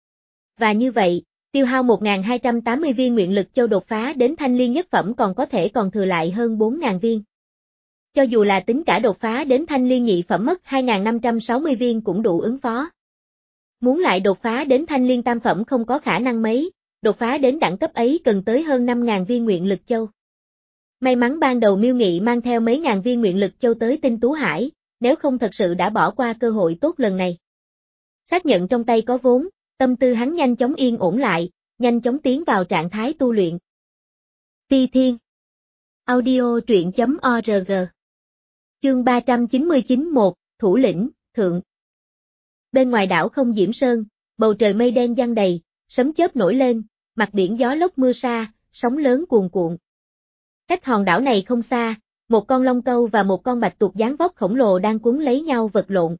Và như vậy, tiêu hao một nghìn hai trăm tám mươi viên nguyện lực châu đột phá đến thanh liên nhất phẩm còn có thể còn thừa lại hơn bốn nghìn viên. Cho dù là tính cả đột phá đến thanh liên nhị phẩm mất hai nghìn năm trăm sáu mươi viên cũng đủ ứng phó. Muốn lại đột phá đến thanh liên tam phẩm không có khả năng mấy, đột phá đến đẳng cấp ấy cần tới hơn năm nghìn viên nguyện lực châu. May mắn ban đầu Miêu Nghị mang theo mấy ngàn viên nguyện lực châu tới Tinh Tú Hải, nếu không thật sự đã bỏ qua cơ hội tốt lần này. Xác nhận trong tay có vốn, tâm tư hắn nhanh chóng yên ổn lại, nhanh chóng tiến vào trạng thái tu luyện. Ti Thiên Audio truyện chấm org Chương ba trăm chín mươi chín một, Thủ lĩnh, Thượng. Bên ngoài đảo Không Diễm Sơn, bầu trời mây đen giăng đầy, sấm chớp nổi lên, mặt biển gió lốc mưa sa, sóng lớn cuồn cuộn. Cách hòn đảo này không xa, một con long câu và một con bạch tuộc dáng vóc khổng lồ đang cuốn lấy nhau vật lộn.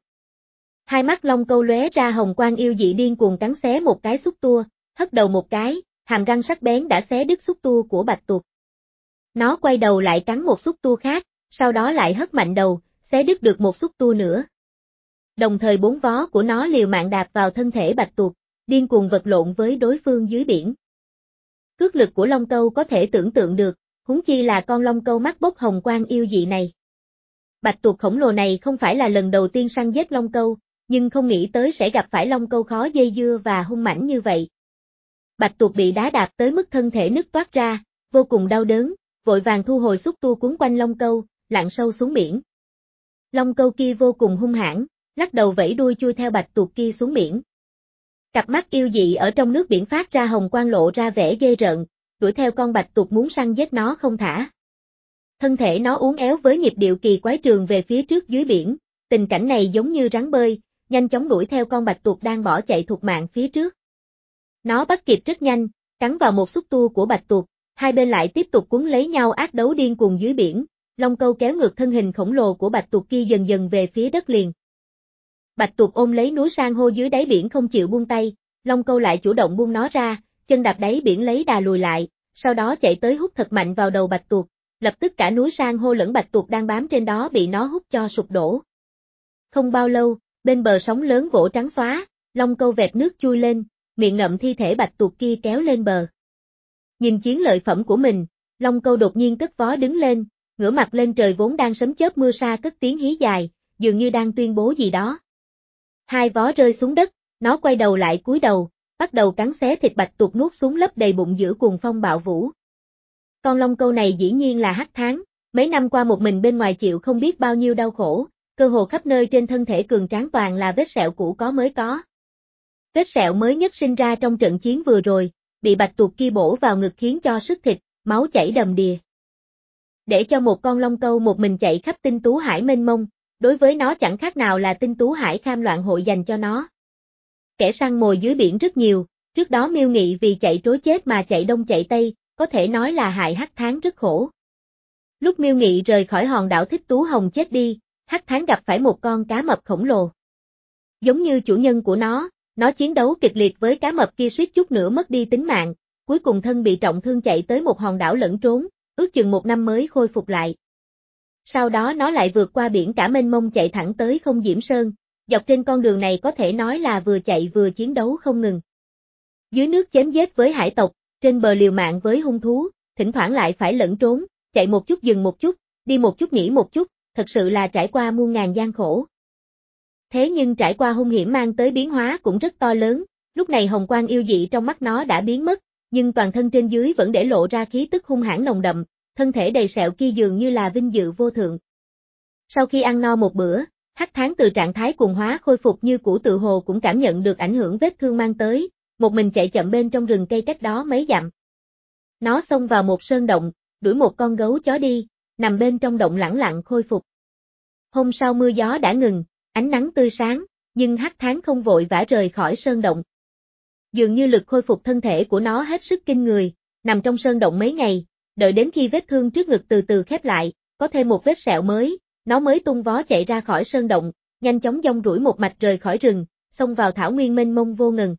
Hai mắt long câu lóe ra hồng quang yêu dị điên cuồng cắn xé một cái xúc tua, hất đầu một cái, hàm răng sắc bén đã xé đứt xúc tua của bạch tuộc. Nó quay đầu lại cắn một xúc tua khác, sau đó lại hất mạnh đầu, xé đứt được một xúc tua nữa. Đồng thời bốn vó của nó liều mạng đạp vào thân thể bạch tuộc, điên cuồng vật lộn với đối phương dưới biển. Cước lực của long câu có thể tưởng tượng được, huống chi là con long câu mắt bốc hồng quang yêu dị này. Bạch tuộc khổng lồ này không phải là lần đầu tiên săn giết long câu, nhưng không nghĩ tới sẽ gặp phải long câu khó dây dưa và hung mãnh như vậy. Bạch tuộc bị đá đạp tới mức thân thể nứt toát ra, vô cùng đau đớn, vội vàng thu hồi xúc tua cuốn quanh long câu, lặn sâu xuống biển. Long câu kia vô cùng hung hãn, lắc đầu vẫy đuôi chui theo bạch tuộc kia xuống biển. Cặp mắt yêu dị ở trong nước biển phát ra hồng quang lộ ra vẻ ghê rợn, đuổi theo con bạch tuộc muốn săn giết nó không thả. Thân thể nó uốn éo với nhịp điệu kỳ quái trường về phía trước dưới biển, tình cảnh này giống như rắn bơi, nhanh chóng đuổi theo con bạch tuộc đang bỏ chạy thục mạng phía trước. Nó bắt kịp rất nhanh, cắn vào một xúc tua của bạch tuộc, hai bên lại tiếp tục cuốn lấy nhau ác đấu điên cuồng dưới biển, long câu kéo ngược thân hình khổng lồ của bạch tuộc kia dần dần về phía đất liền. Bạch tuộc ôm lấy núi san hô dưới đáy biển không chịu buông tay, long câu lại chủ động buông nó ra, chân đạp đáy biển lấy đà lùi lại, sau đó chạy tới hút thật mạnh vào đầu bạch tuộc, lập tức cả núi san hô lẫn bạch tuộc đang bám trên đó bị nó hút cho sụp đổ. Không bao lâu, bên bờ sóng lớn vỗ trắng xóa, long câu vẹt nước chui lên, miệng ngậm thi thể bạch tuộc kia kéo lên bờ. Nhìn chiến lợi phẩm của mình, long câu đột nhiên cất vó đứng lên, ngửa mặt lên trời vốn đang sấm chớp mưa sa cất tiếng hí dài, dường như đang tuyên bố gì đó. Hai vó rơi xuống đất, nó quay đầu lại cúi đầu, bắt đầu cắn xé thịt bạch tuộc nuốt xuống lấp đầy bụng giữa cuồng phong bạo vũ. Con long câu này dĩ nhiên là Hắc Tháng, mấy năm qua một mình bên ngoài chịu không biết bao nhiêu đau khổ, cơ hồ khắp nơi trên thân thể cường tráng toàn là vết sẹo cũ có mới có. Vết sẹo mới nhất sinh ra trong trận chiến vừa rồi, bị bạch tuộc kia bổ vào ngực khiến cho sức thịt, máu chảy đầm đìa. Để cho một con long câu một mình chạy khắp tinh tú hải mênh mông, đối với nó chẳng khác nào là tinh tú hải kham loạn hội dành cho nó. Kẻ săn mồi dưới biển rất nhiều, trước đó Miêu Nghị vì chạy trối chết mà chạy đông chạy tây, có thể nói là hại Hắc Tháng rất khổ. Lúc Miêu Nghị rời khỏi hòn đảo Thích Tú Hồng chết đi, Hắc Tháng gặp phải một con cá mập khổng lồ. Giống như chủ nhân của nó, nó chiến đấu kịch liệt với cá mập kia suýt chút nữa mất đi tính mạng, cuối cùng thân bị trọng thương chạy tới một hòn đảo lẫn trốn, ước chừng một năm mới khôi phục lại. Sau đó nó lại vượt qua biển cả mênh mông chạy thẳng tới Không Diễm Sơn, dọc trên con đường này có thể nói là vừa chạy vừa chiến đấu không ngừng. Dưới nước chém giết với hải tộc, trên bờ liều mạng với hung thú, thỉnh thoảng lại phải lẫn trốn, chạy một chút dừng một chút, đi một chút nghỉ một chút, thật sự là trải qua muôn ngàn gian khổ. Thế nhưng trải qua hung hiểm mang tới biến hóa cũng rất to lớn, lúc này hồng quang yêu dị trong mắt nó đã biến mất, nhưng toàn thân trên dưới vẫn để lộ ra khí tức hung hãn nồng đậm, thân thể đầy sẹo kia dường như là vinh dự vô thượng. Sau khi ăn no một bữa, Hắc Tháng từ trạng thái cuồng hóa khôi phục như cũ tự hồ cũng cảm nhận được ảnh hưởng vết thương mang tới, một mình chạy chậm bên trong rừng cây cách đó mấy dặm. Nó xông vào một sơn động, đuổi một con gấu chó đi, nằm bên trong động lẳng lặng khôi phục. Hôm sau mưa gió đã ngừng, ánh nắng tươi sáng, nhưng Hắc Tháng không vội vã rời khỏi sơn động. Dường như lực khôi phục thân thể của nó hết sức kinh người, nằm trong sơn động mấy ngày, đợi đến khi vết thương trước ngực từ từ khép lại, có thêm một vết sẹo mới, nó mới tung vó chạy ra khỏi sơn động, nhanh chóng dong duỗi một mạch rời khỏi rừng, xông vào thảo nguyên mênh mông vô ngần.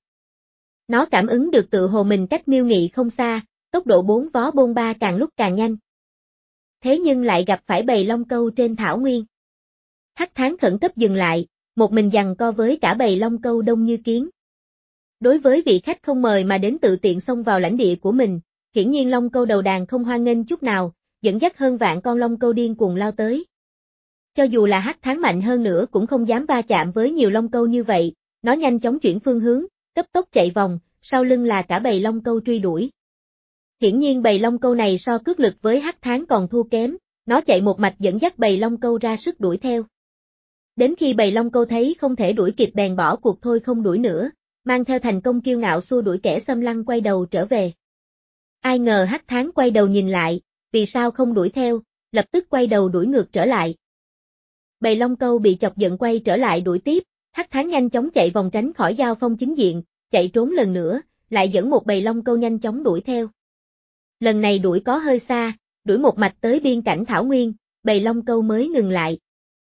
Nó cảm ứng được tự hồ mình cách Miêu Nghị không xa, tốc độ bốn vó bôn ba càng lúc càng nhanh. Thế nhưng lại gặp phải bầy long câu trên thảo nguyên. Hắc Tháng khẩn cấp dừng lại, một mình giằng co với cả bầy long câu đông như kiến. Đối với vị khách không mời mà đến tự tiện xông vào lãnh địa của mình, hiển nhiên long câu đầu đàn không hoan nghênh chút nào, dẫn dắt hơn vạn con long câu điên cuồng lao tới. Cho dù là Hắc Tháng mạnh hơn nữa cũng không dám va chạm với nhiều long câu như vậy, nó nhanh chóng chuyển phương hướng, cấp tốc chạy vòng, sau lưng là cả bầy long câu truy đuổi. Hiển nhiên bầy long câu này so cước lực với Hắc Tháng còn thua kém, nó chạy một mạch dẫn dắt bầy long câu ra sức đuổi theo. Đến khi bầy long câu thấy không thể đuổi kịp bèn bỏ cuộc thôi không đuổi nữa, mang theo thành công kiêu ngạo xua đuổi kẻ xâm lăng quay đầu trở về. Ai ngờ Hắc Tháng quay đầu nhìn lại, vì sao không đuổi theo, lập tức quay đầu đuổi ngược trở lại. Bầy long câu bị chọc giận quay trở lại đuổi tiếp, Hắc Tháng nhanh chóng chạy vòng tránh khỏi giao phong chính diện, chạy trốn lần nữa, lại dẫn một bầy long câu nhanh chóng đuổi theo. Lần này đuổi có hơi xa, đuổi một mạch tới biên cảnh thảo nguyên, bầy long câu mới ngừng lại.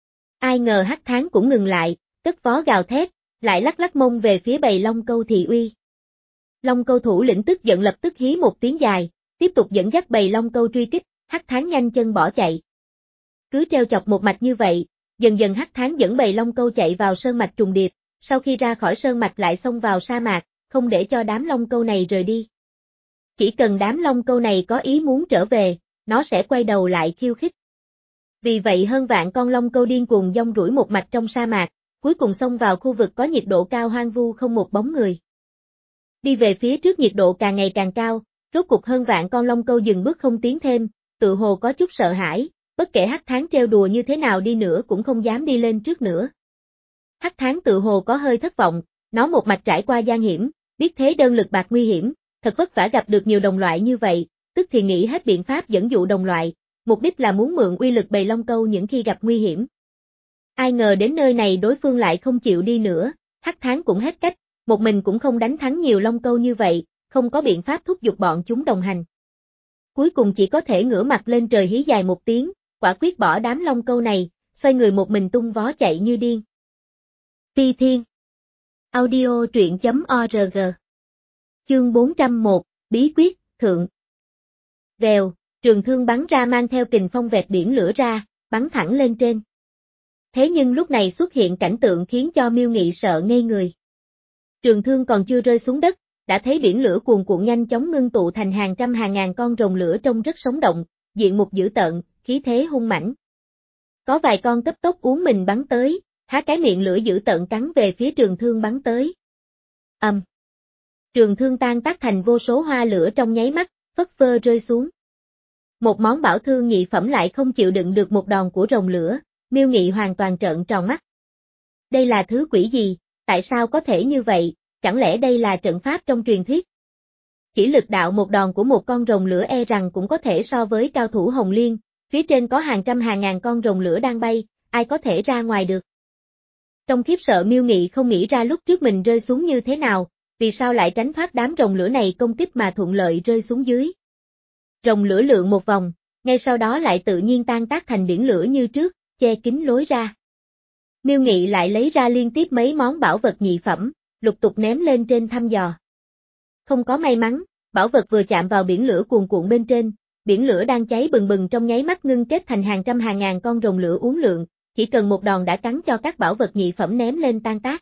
Ai ngờ Hắc Tháng cũng ngừng lại, cất vó gào thét, lại lắc lắc mông về phía bầy long câu thị uy. Long câu thủ lĩnh tức giận lập tức hí một tiếng dài, tiếp tục dẫn dắt bầy long câu truy kích, Hắc Tháng nhanh chân bỏ chạy. Cứ treo chọc một mạch như vậy, dần dần Hắc Tháng dẫn bầy long câu chạy vào sơn mạch trùng điệp, sau khi ra khỏi sơn mạch lại xông vào sa mạc, không để cho đám long câu này rời đi. Chỉ cần đám long câu này có ý muốn trở về, nó sẽ quay đầu lại khiêu khích. Vì vậy hơn vạn con long câu điên cuồng dong ruổi một mạch trong sa mạc, cuối cùng xông vào khu vực có nhiệt độ cao hoang vu không một bóng người. Đi về phía trước nhiệt độ càng ngày càng cao, rốt cục hơn vạn con long câu dừng bước không tiến thêm, tự hồ có chút sợ hãi, bất kể Hắc Tháng trêu đùa như thế nào đi nữa cũng không dám đi lên trước nữa. Hắc Tháng tự hồ có hơi thất vọng, nó một mạch trải qua gian hiểm, biết thế đơn lực bạc nguy hiểm, thật vất vả gặp được nhiều đồng loại như vậy, tức thì nghĩ hết biện pháp dẫn dụ đồng loại, mục đích là muốn mượn uy lực bầy long câu những khi gặp nguy hiểm. Ai ngờ đến nơi này đối phương lại không chịu đi nữa, Hắc Tháng cũng hết cách, một mình cũng không đánh thắng nhiều long câu như vậy, không có biện pháp thúc giục bọn chúng đồng hành. Cuối cùng chỉ có thể ngửa mặt lên trời hí dài một tiếng, quả quyết bỏ đám long câu này, xoay người một mình tung vó chạy như điên. Phi Thiên Audio truyện chấm org Chương bốn trăm một, Bí quyết, Thượng Vèo, trường thương bắn ra mang theo kình phong vẹt biển lửa ra, bắn thẳng lên trên. Thế nhưng lúc này xuất hiện cảnh tượng khiến cho Miêu Nghị sợ ngây người. Trường thương còn chưa rơi xuống đất, đã thấy biển lửa cuồn cuộn nhanh chóng ngưng tụ thành hàng trăm hàng ngàn con rồng lửa trông rất sống động, diện mục dữ tợn, khí thế hung mãnh. Có vài con cấp tốc uốn mình bắn tới, há cái miệng lửa dữ tợn cắn về phía trường thương bắn tới. Ầm. Um. Trường thương tan tác thành vô số hoa lửa trong nháy mắt, phất phơ rơi xuống. Một món bảo thương nhị phẩm lại không chịu đựng được một đòn của rồng lửa, Miêu Nghị hoàn toàn trợn tròn mắt. Đây là thứ quỷ gì, tại sao có thể như vậy, chẳng lẽ đây là trận pháp trong truyền thuyết? Chỉ lực đạo một đòn của một con rồng lửa e rằng cũng có thể so với cao thủ Hồng Liên, phía trên có hàng trăm hàng ngàn con rồng lửa đang bay, ai có thể ra ngoài được. Trong khiếp sợ Miêu Nghị không nghĩ ra lúc trước mình rơi xuống như thế nào, vì sao lại tránh thoát đám rồng lửa này công kích mà thuận lợi rơi xuống dưới. Rồng lửa lượn một vòng, ngay sau đó lại tự nhiên tan tác thành biển lửa như trước, che kín lối ra. Miêu Nghị lại lấy ra liên tiếp mấy món bảo vật nhị phẩm, lục tục ném lên trên thăm dò. Không có may mắn, bảo vật vừa chạm vào biển lửa cuồn cuộn bên trên, biển lửa đang cháy bừng bừng trong nháy mắt ngưng kết thành hàng trăm hàng ngàn con rồng lửa uốn lượn, chỉ cần một đòn đã cắn cho các bảo vật nhị phẩm ném lên tan tác.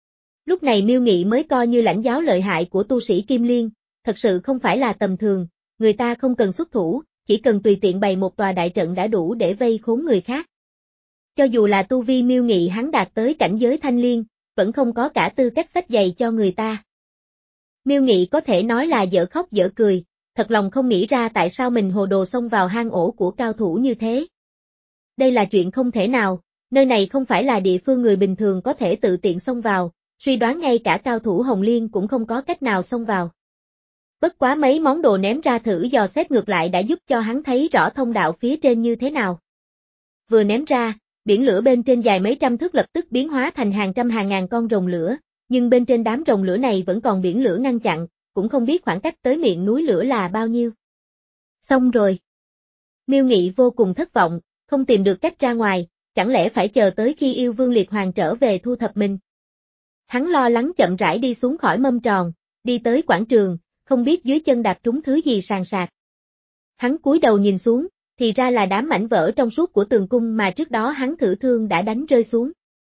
Lúc này Miêu Nghị mới coi như lãnh giáo lợi hại của tu sĩ Kim Liên, thật sự không phải là tầm thường, người ta không cần xuất thủ, chỉ cần tùy tiện bày một tòa đại trận đã đủ để vây khốn người khác. Cho dù là tu vi Miêu Nghị hắn đạt tới cảnh giới thanh liên, vẫn không có cả tư cách xách giày cho người ta. Miêu Nghị có thể nói là dở khóc dở cười, thật lòng không nghĩ ra tại sao mình hồ đồ xông vào hang ổ của cao thủ như thế. Đây là chuyện không thể nào, nơi này không phải là địa phương người bình thường có thể tự tiện xông vào, suy đoán ngay cả cao thủ Hồng Liên cũng không có cách nào xông vào. Bất quá mấy món đồ ném ra thử dò xét ngược lại đã giúp cho hắn thấy rõ thông đạo phía trên như thế nào. Vừa ném ra, biển lửa bên trên dài mấy trăm thước lập tức biến hóa thành hàng trăm hàng ngàn con rồng lửa, nhưng bên trên đám rồng lửa này vẫn còn biển lửa ngăn chặn, cũng không biết khoảng cách tới miệng núi lửa là bao nhiêu. Xong rồi. Miêu Nghị vô cùng thất vọng, không tìm được cách ra ngoài, chẳng lẽ phải chờ tới khi yêu vương liệt hoàng trở về thu thập mình. Hắn lo lắng chậm rãi đi xuống khỏi mâm tròn, đi tới quảng trường, không biết dưới chân đạp trúng thứ gì sàn sạt. Hắn cúi đầu nhìn xuống, thì ra là đám mảnh vỡ trong suốt của tường cung mà trước đó hắn thử thương đã đánh rơi xuống.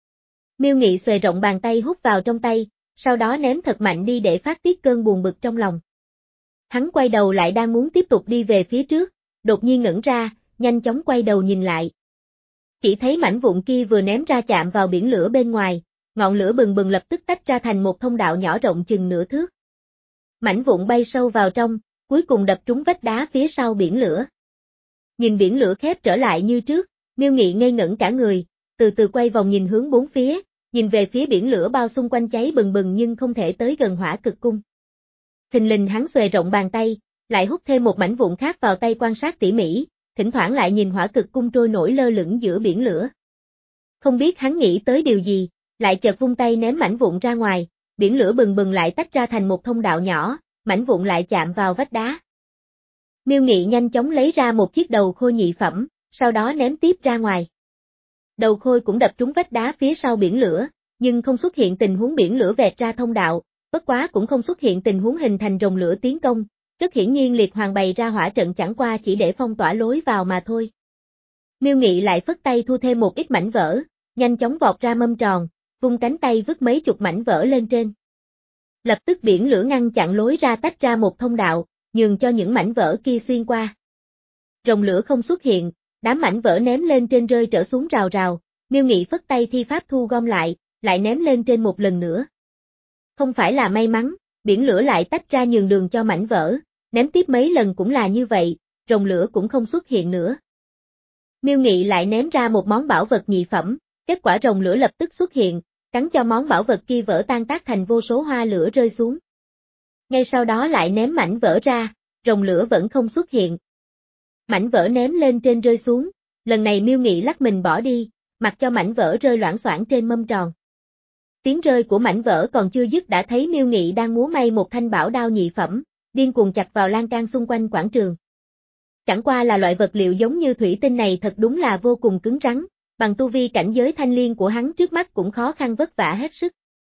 Miêu Nghị xòe rộng bàn tay hút vào trong tay, sau đó ném thật mạnh đi để phát tiết cơn buồn bực trong lòng. Hắn quay đầu lại đang muốn tiếp tục đi về phía trước, đột nhiên ngẩn ra, nhanh chóng quay đầu nhìn lại. Chỉ thấy mảnh vụn kia vừa ném ra chạm vào biển lửa bên ngoài, ngọn lửa bừng bừng lập tức tách ra thành một thông đạo nhỏ rộng chừng nửa thước. Mảnh vụn bay sâu vào trong, cuối cùng đập trúng vách đá phía sau biển lửa. Nhìn biển lửa khép trở lại như trước, Miêu Nghị ngây ngẩn cả người, từ từ quay vòng nhìn hướng bốn phía, nhìn về phía biển lửa bao xung quanh cháy bừng bừng nhưng không thể tới gần hỏa cực cung. Thình lình hắn xòe rộng bàn tay, lại hút thêm một mảnh vụn khác vào tay quan sát tỉ mỉ, thỉnh thoảng lại nhìn hỏa cực cung trôi nổi lơ lửng giữa biển lửa. Không biết hắn nghĩ tới điều gì, lại chợt vung tay ném mảnh vụn ra ngoài, biển lửa bừng bừng lại tách ra thành một thông đạo nhỏ, mảnh vụn lại chạm vào vách đá. Miêu Nghị nhanh chóng lấy ra một chiếc đầu khôi nhị phẩm, sau đó ném tiếp ra ngoài. Đầu khôi cũng đập trúng vách đá phía sau biển lửa, nhưng không xuất hiện tình huống biển lửa vẹt ra thông đạo, bất quá cũng không xuất hiện tình huống hình thành rồng lửa tiến công, rất hiển nhiên liệt hoàng bày ra hỏa trận chẳng qua chỉ để phong tỏa lối vào mà thôi. Miêu Nghị lại phất tay thu thêm một ít mảnh vỡ, nhanh chóng vọt ra mâm tròn, vung cánh tay vứt mấy chục mảnh vỡ lên trên. Lập tức biển lửa ngăn chặn lối ra tách ra một thông đạo, nhường cho những mảnh vỡ kia xuyên qua. Rồng lửa không xuất hiện, đám mảnh vỡ ném lên trên rơi trở xuống rào rào, Miêu Nghị phất tay thi pháp thu gom lại, lại ném lên trên một lần nữa. Không phải là may mắn, biển lửa lại tách ra nhường đường cho mảnh vỡ, ném tiếp mấy lần cũng là như vậy, rồng lửa cũng không xuất hiện nữa. Miêu Nghị lại ném ra một món bảo vật nhị phẩm, kết quả rồng lửa lập tức xuất hiện, cắn cho món bảo vật kia vỡ tan tác thành vô số hoa lửa rơi xuống. Ngay sau đó lại ném mảnh vỡ ra, rồng lửa vẫn không xuất hiện. Mảnh vỡ ném lên trên rơi xuống, lần này Miêu Nghị lắc mình bỏ đi, mặc cho mảnh vỡ rơi loảng xoảng trên mâm tròn. Tiếng rơi của mảnh vỡ còn chưa dứt đã thấy Miêu Nghị đang múa may một thanh bảo đao nhị phẩm, điên cuồng chặt vào lan can xung quanh quảng trường. Chẳng qua là loại vật liệu giống như thủy tinh này thật đúng là vô cùng cứng rắn, bằng tu vi cảnh giới thanh liên của hắn trước mắt cũng khó khăn vất vả hết sức.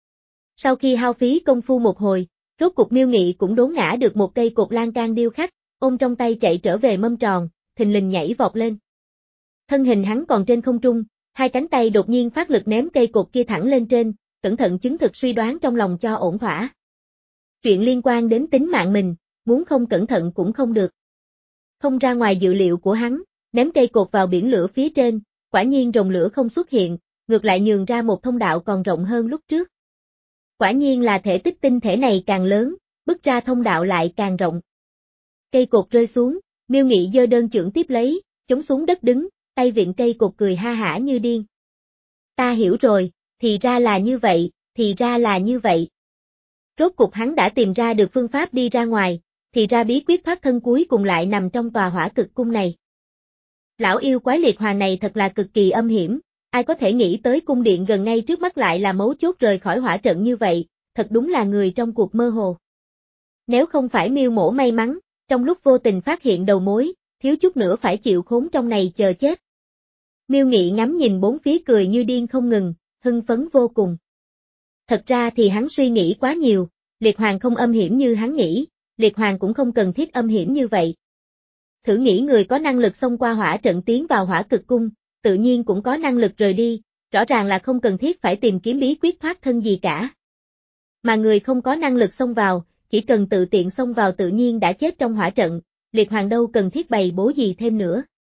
Sau khi hao phí công phu một hồi, rốt cục Miêu Nghị cũng đốn ngã được một cây cột lan can điêu khắc, ôm trong tay chạy trở về mâm tròn, thình lình nhảy vọt lên. Thân hình hắn còn trên không trung, hai cánh tay đột nhiên phát lực ném cây cột kia thẳng lên trên, cẩn thận chứng thực suy đoán trong lòng cho ổn thỏa. Chuyện liên quan đến tính mạng mình, muốn không cẩn thận cũng không được. Không ra ngoài dự liệu của hắn, ném cây cột vào biển lửa phía trên, quả nhiên rồng lửa không xuất hiện, ngược lại nhường ra một thông đạo còn rộng hơn lúc trước. Quả nhiên là thể tích tinh thể này càng lớn, bước ra thông đạo lại càng rộng. Cây cột rơi xuống, Miêu Nghị giơ đơn chưởng tiếp lấy, chống xuống đất đứng, tay viện cây cột cười ha hả như điên. Ta hiểu rồi, thì ra là như vậy, thì ra là như vậy. Rốt cục hắn đã tìm ra được phương pháp đi ra ngoài, thì ra bí quyết thoát thân cuối cùng lại nằm trong tòa hỏa cực cung này. Lão yêu quái liệt hoàng này thật là cực kỳ âm hiểm, ai có thể nghĩ tới cung điện gần ngay trước mắt lại là mấu chốt rời khỏi hỏa trận như vậy, thật đúng là người trong cuộc mơ hồ. Nếu không phải Miêu Mỗ may mắn, trong lúc vô tình phát hiện đầu mối, thiếu chút nữa phải chịu khốn trong này chờ chết. Miêu Nghị ngắm nhìn bốn phía cười như điên không ngừng, hưng phấn vô cùng. Thật ra thì hắn suy nghĩ quá nhiều, Liệt Hoàng không âm hiểm như hắn nghĩ, Liệt Hoàng cũng không cần thiết âm hiểm như vậy. Thử nghĩ người có năng lực xông qua hỏa trận tiến vào hỏa cực cung, tự nhiên cũng có năng lực rời đi, rõ ràng là không cần thiết phải tìm kiếm bí quyết thoát thân gì cả. Mà người không có năng lực xông vào, chỉ cần tự tiện xông vào tự nhiên đã chết trong hỏa trận, Liệt Hoàng đâu cần thiết bày bố gì thêm nữa.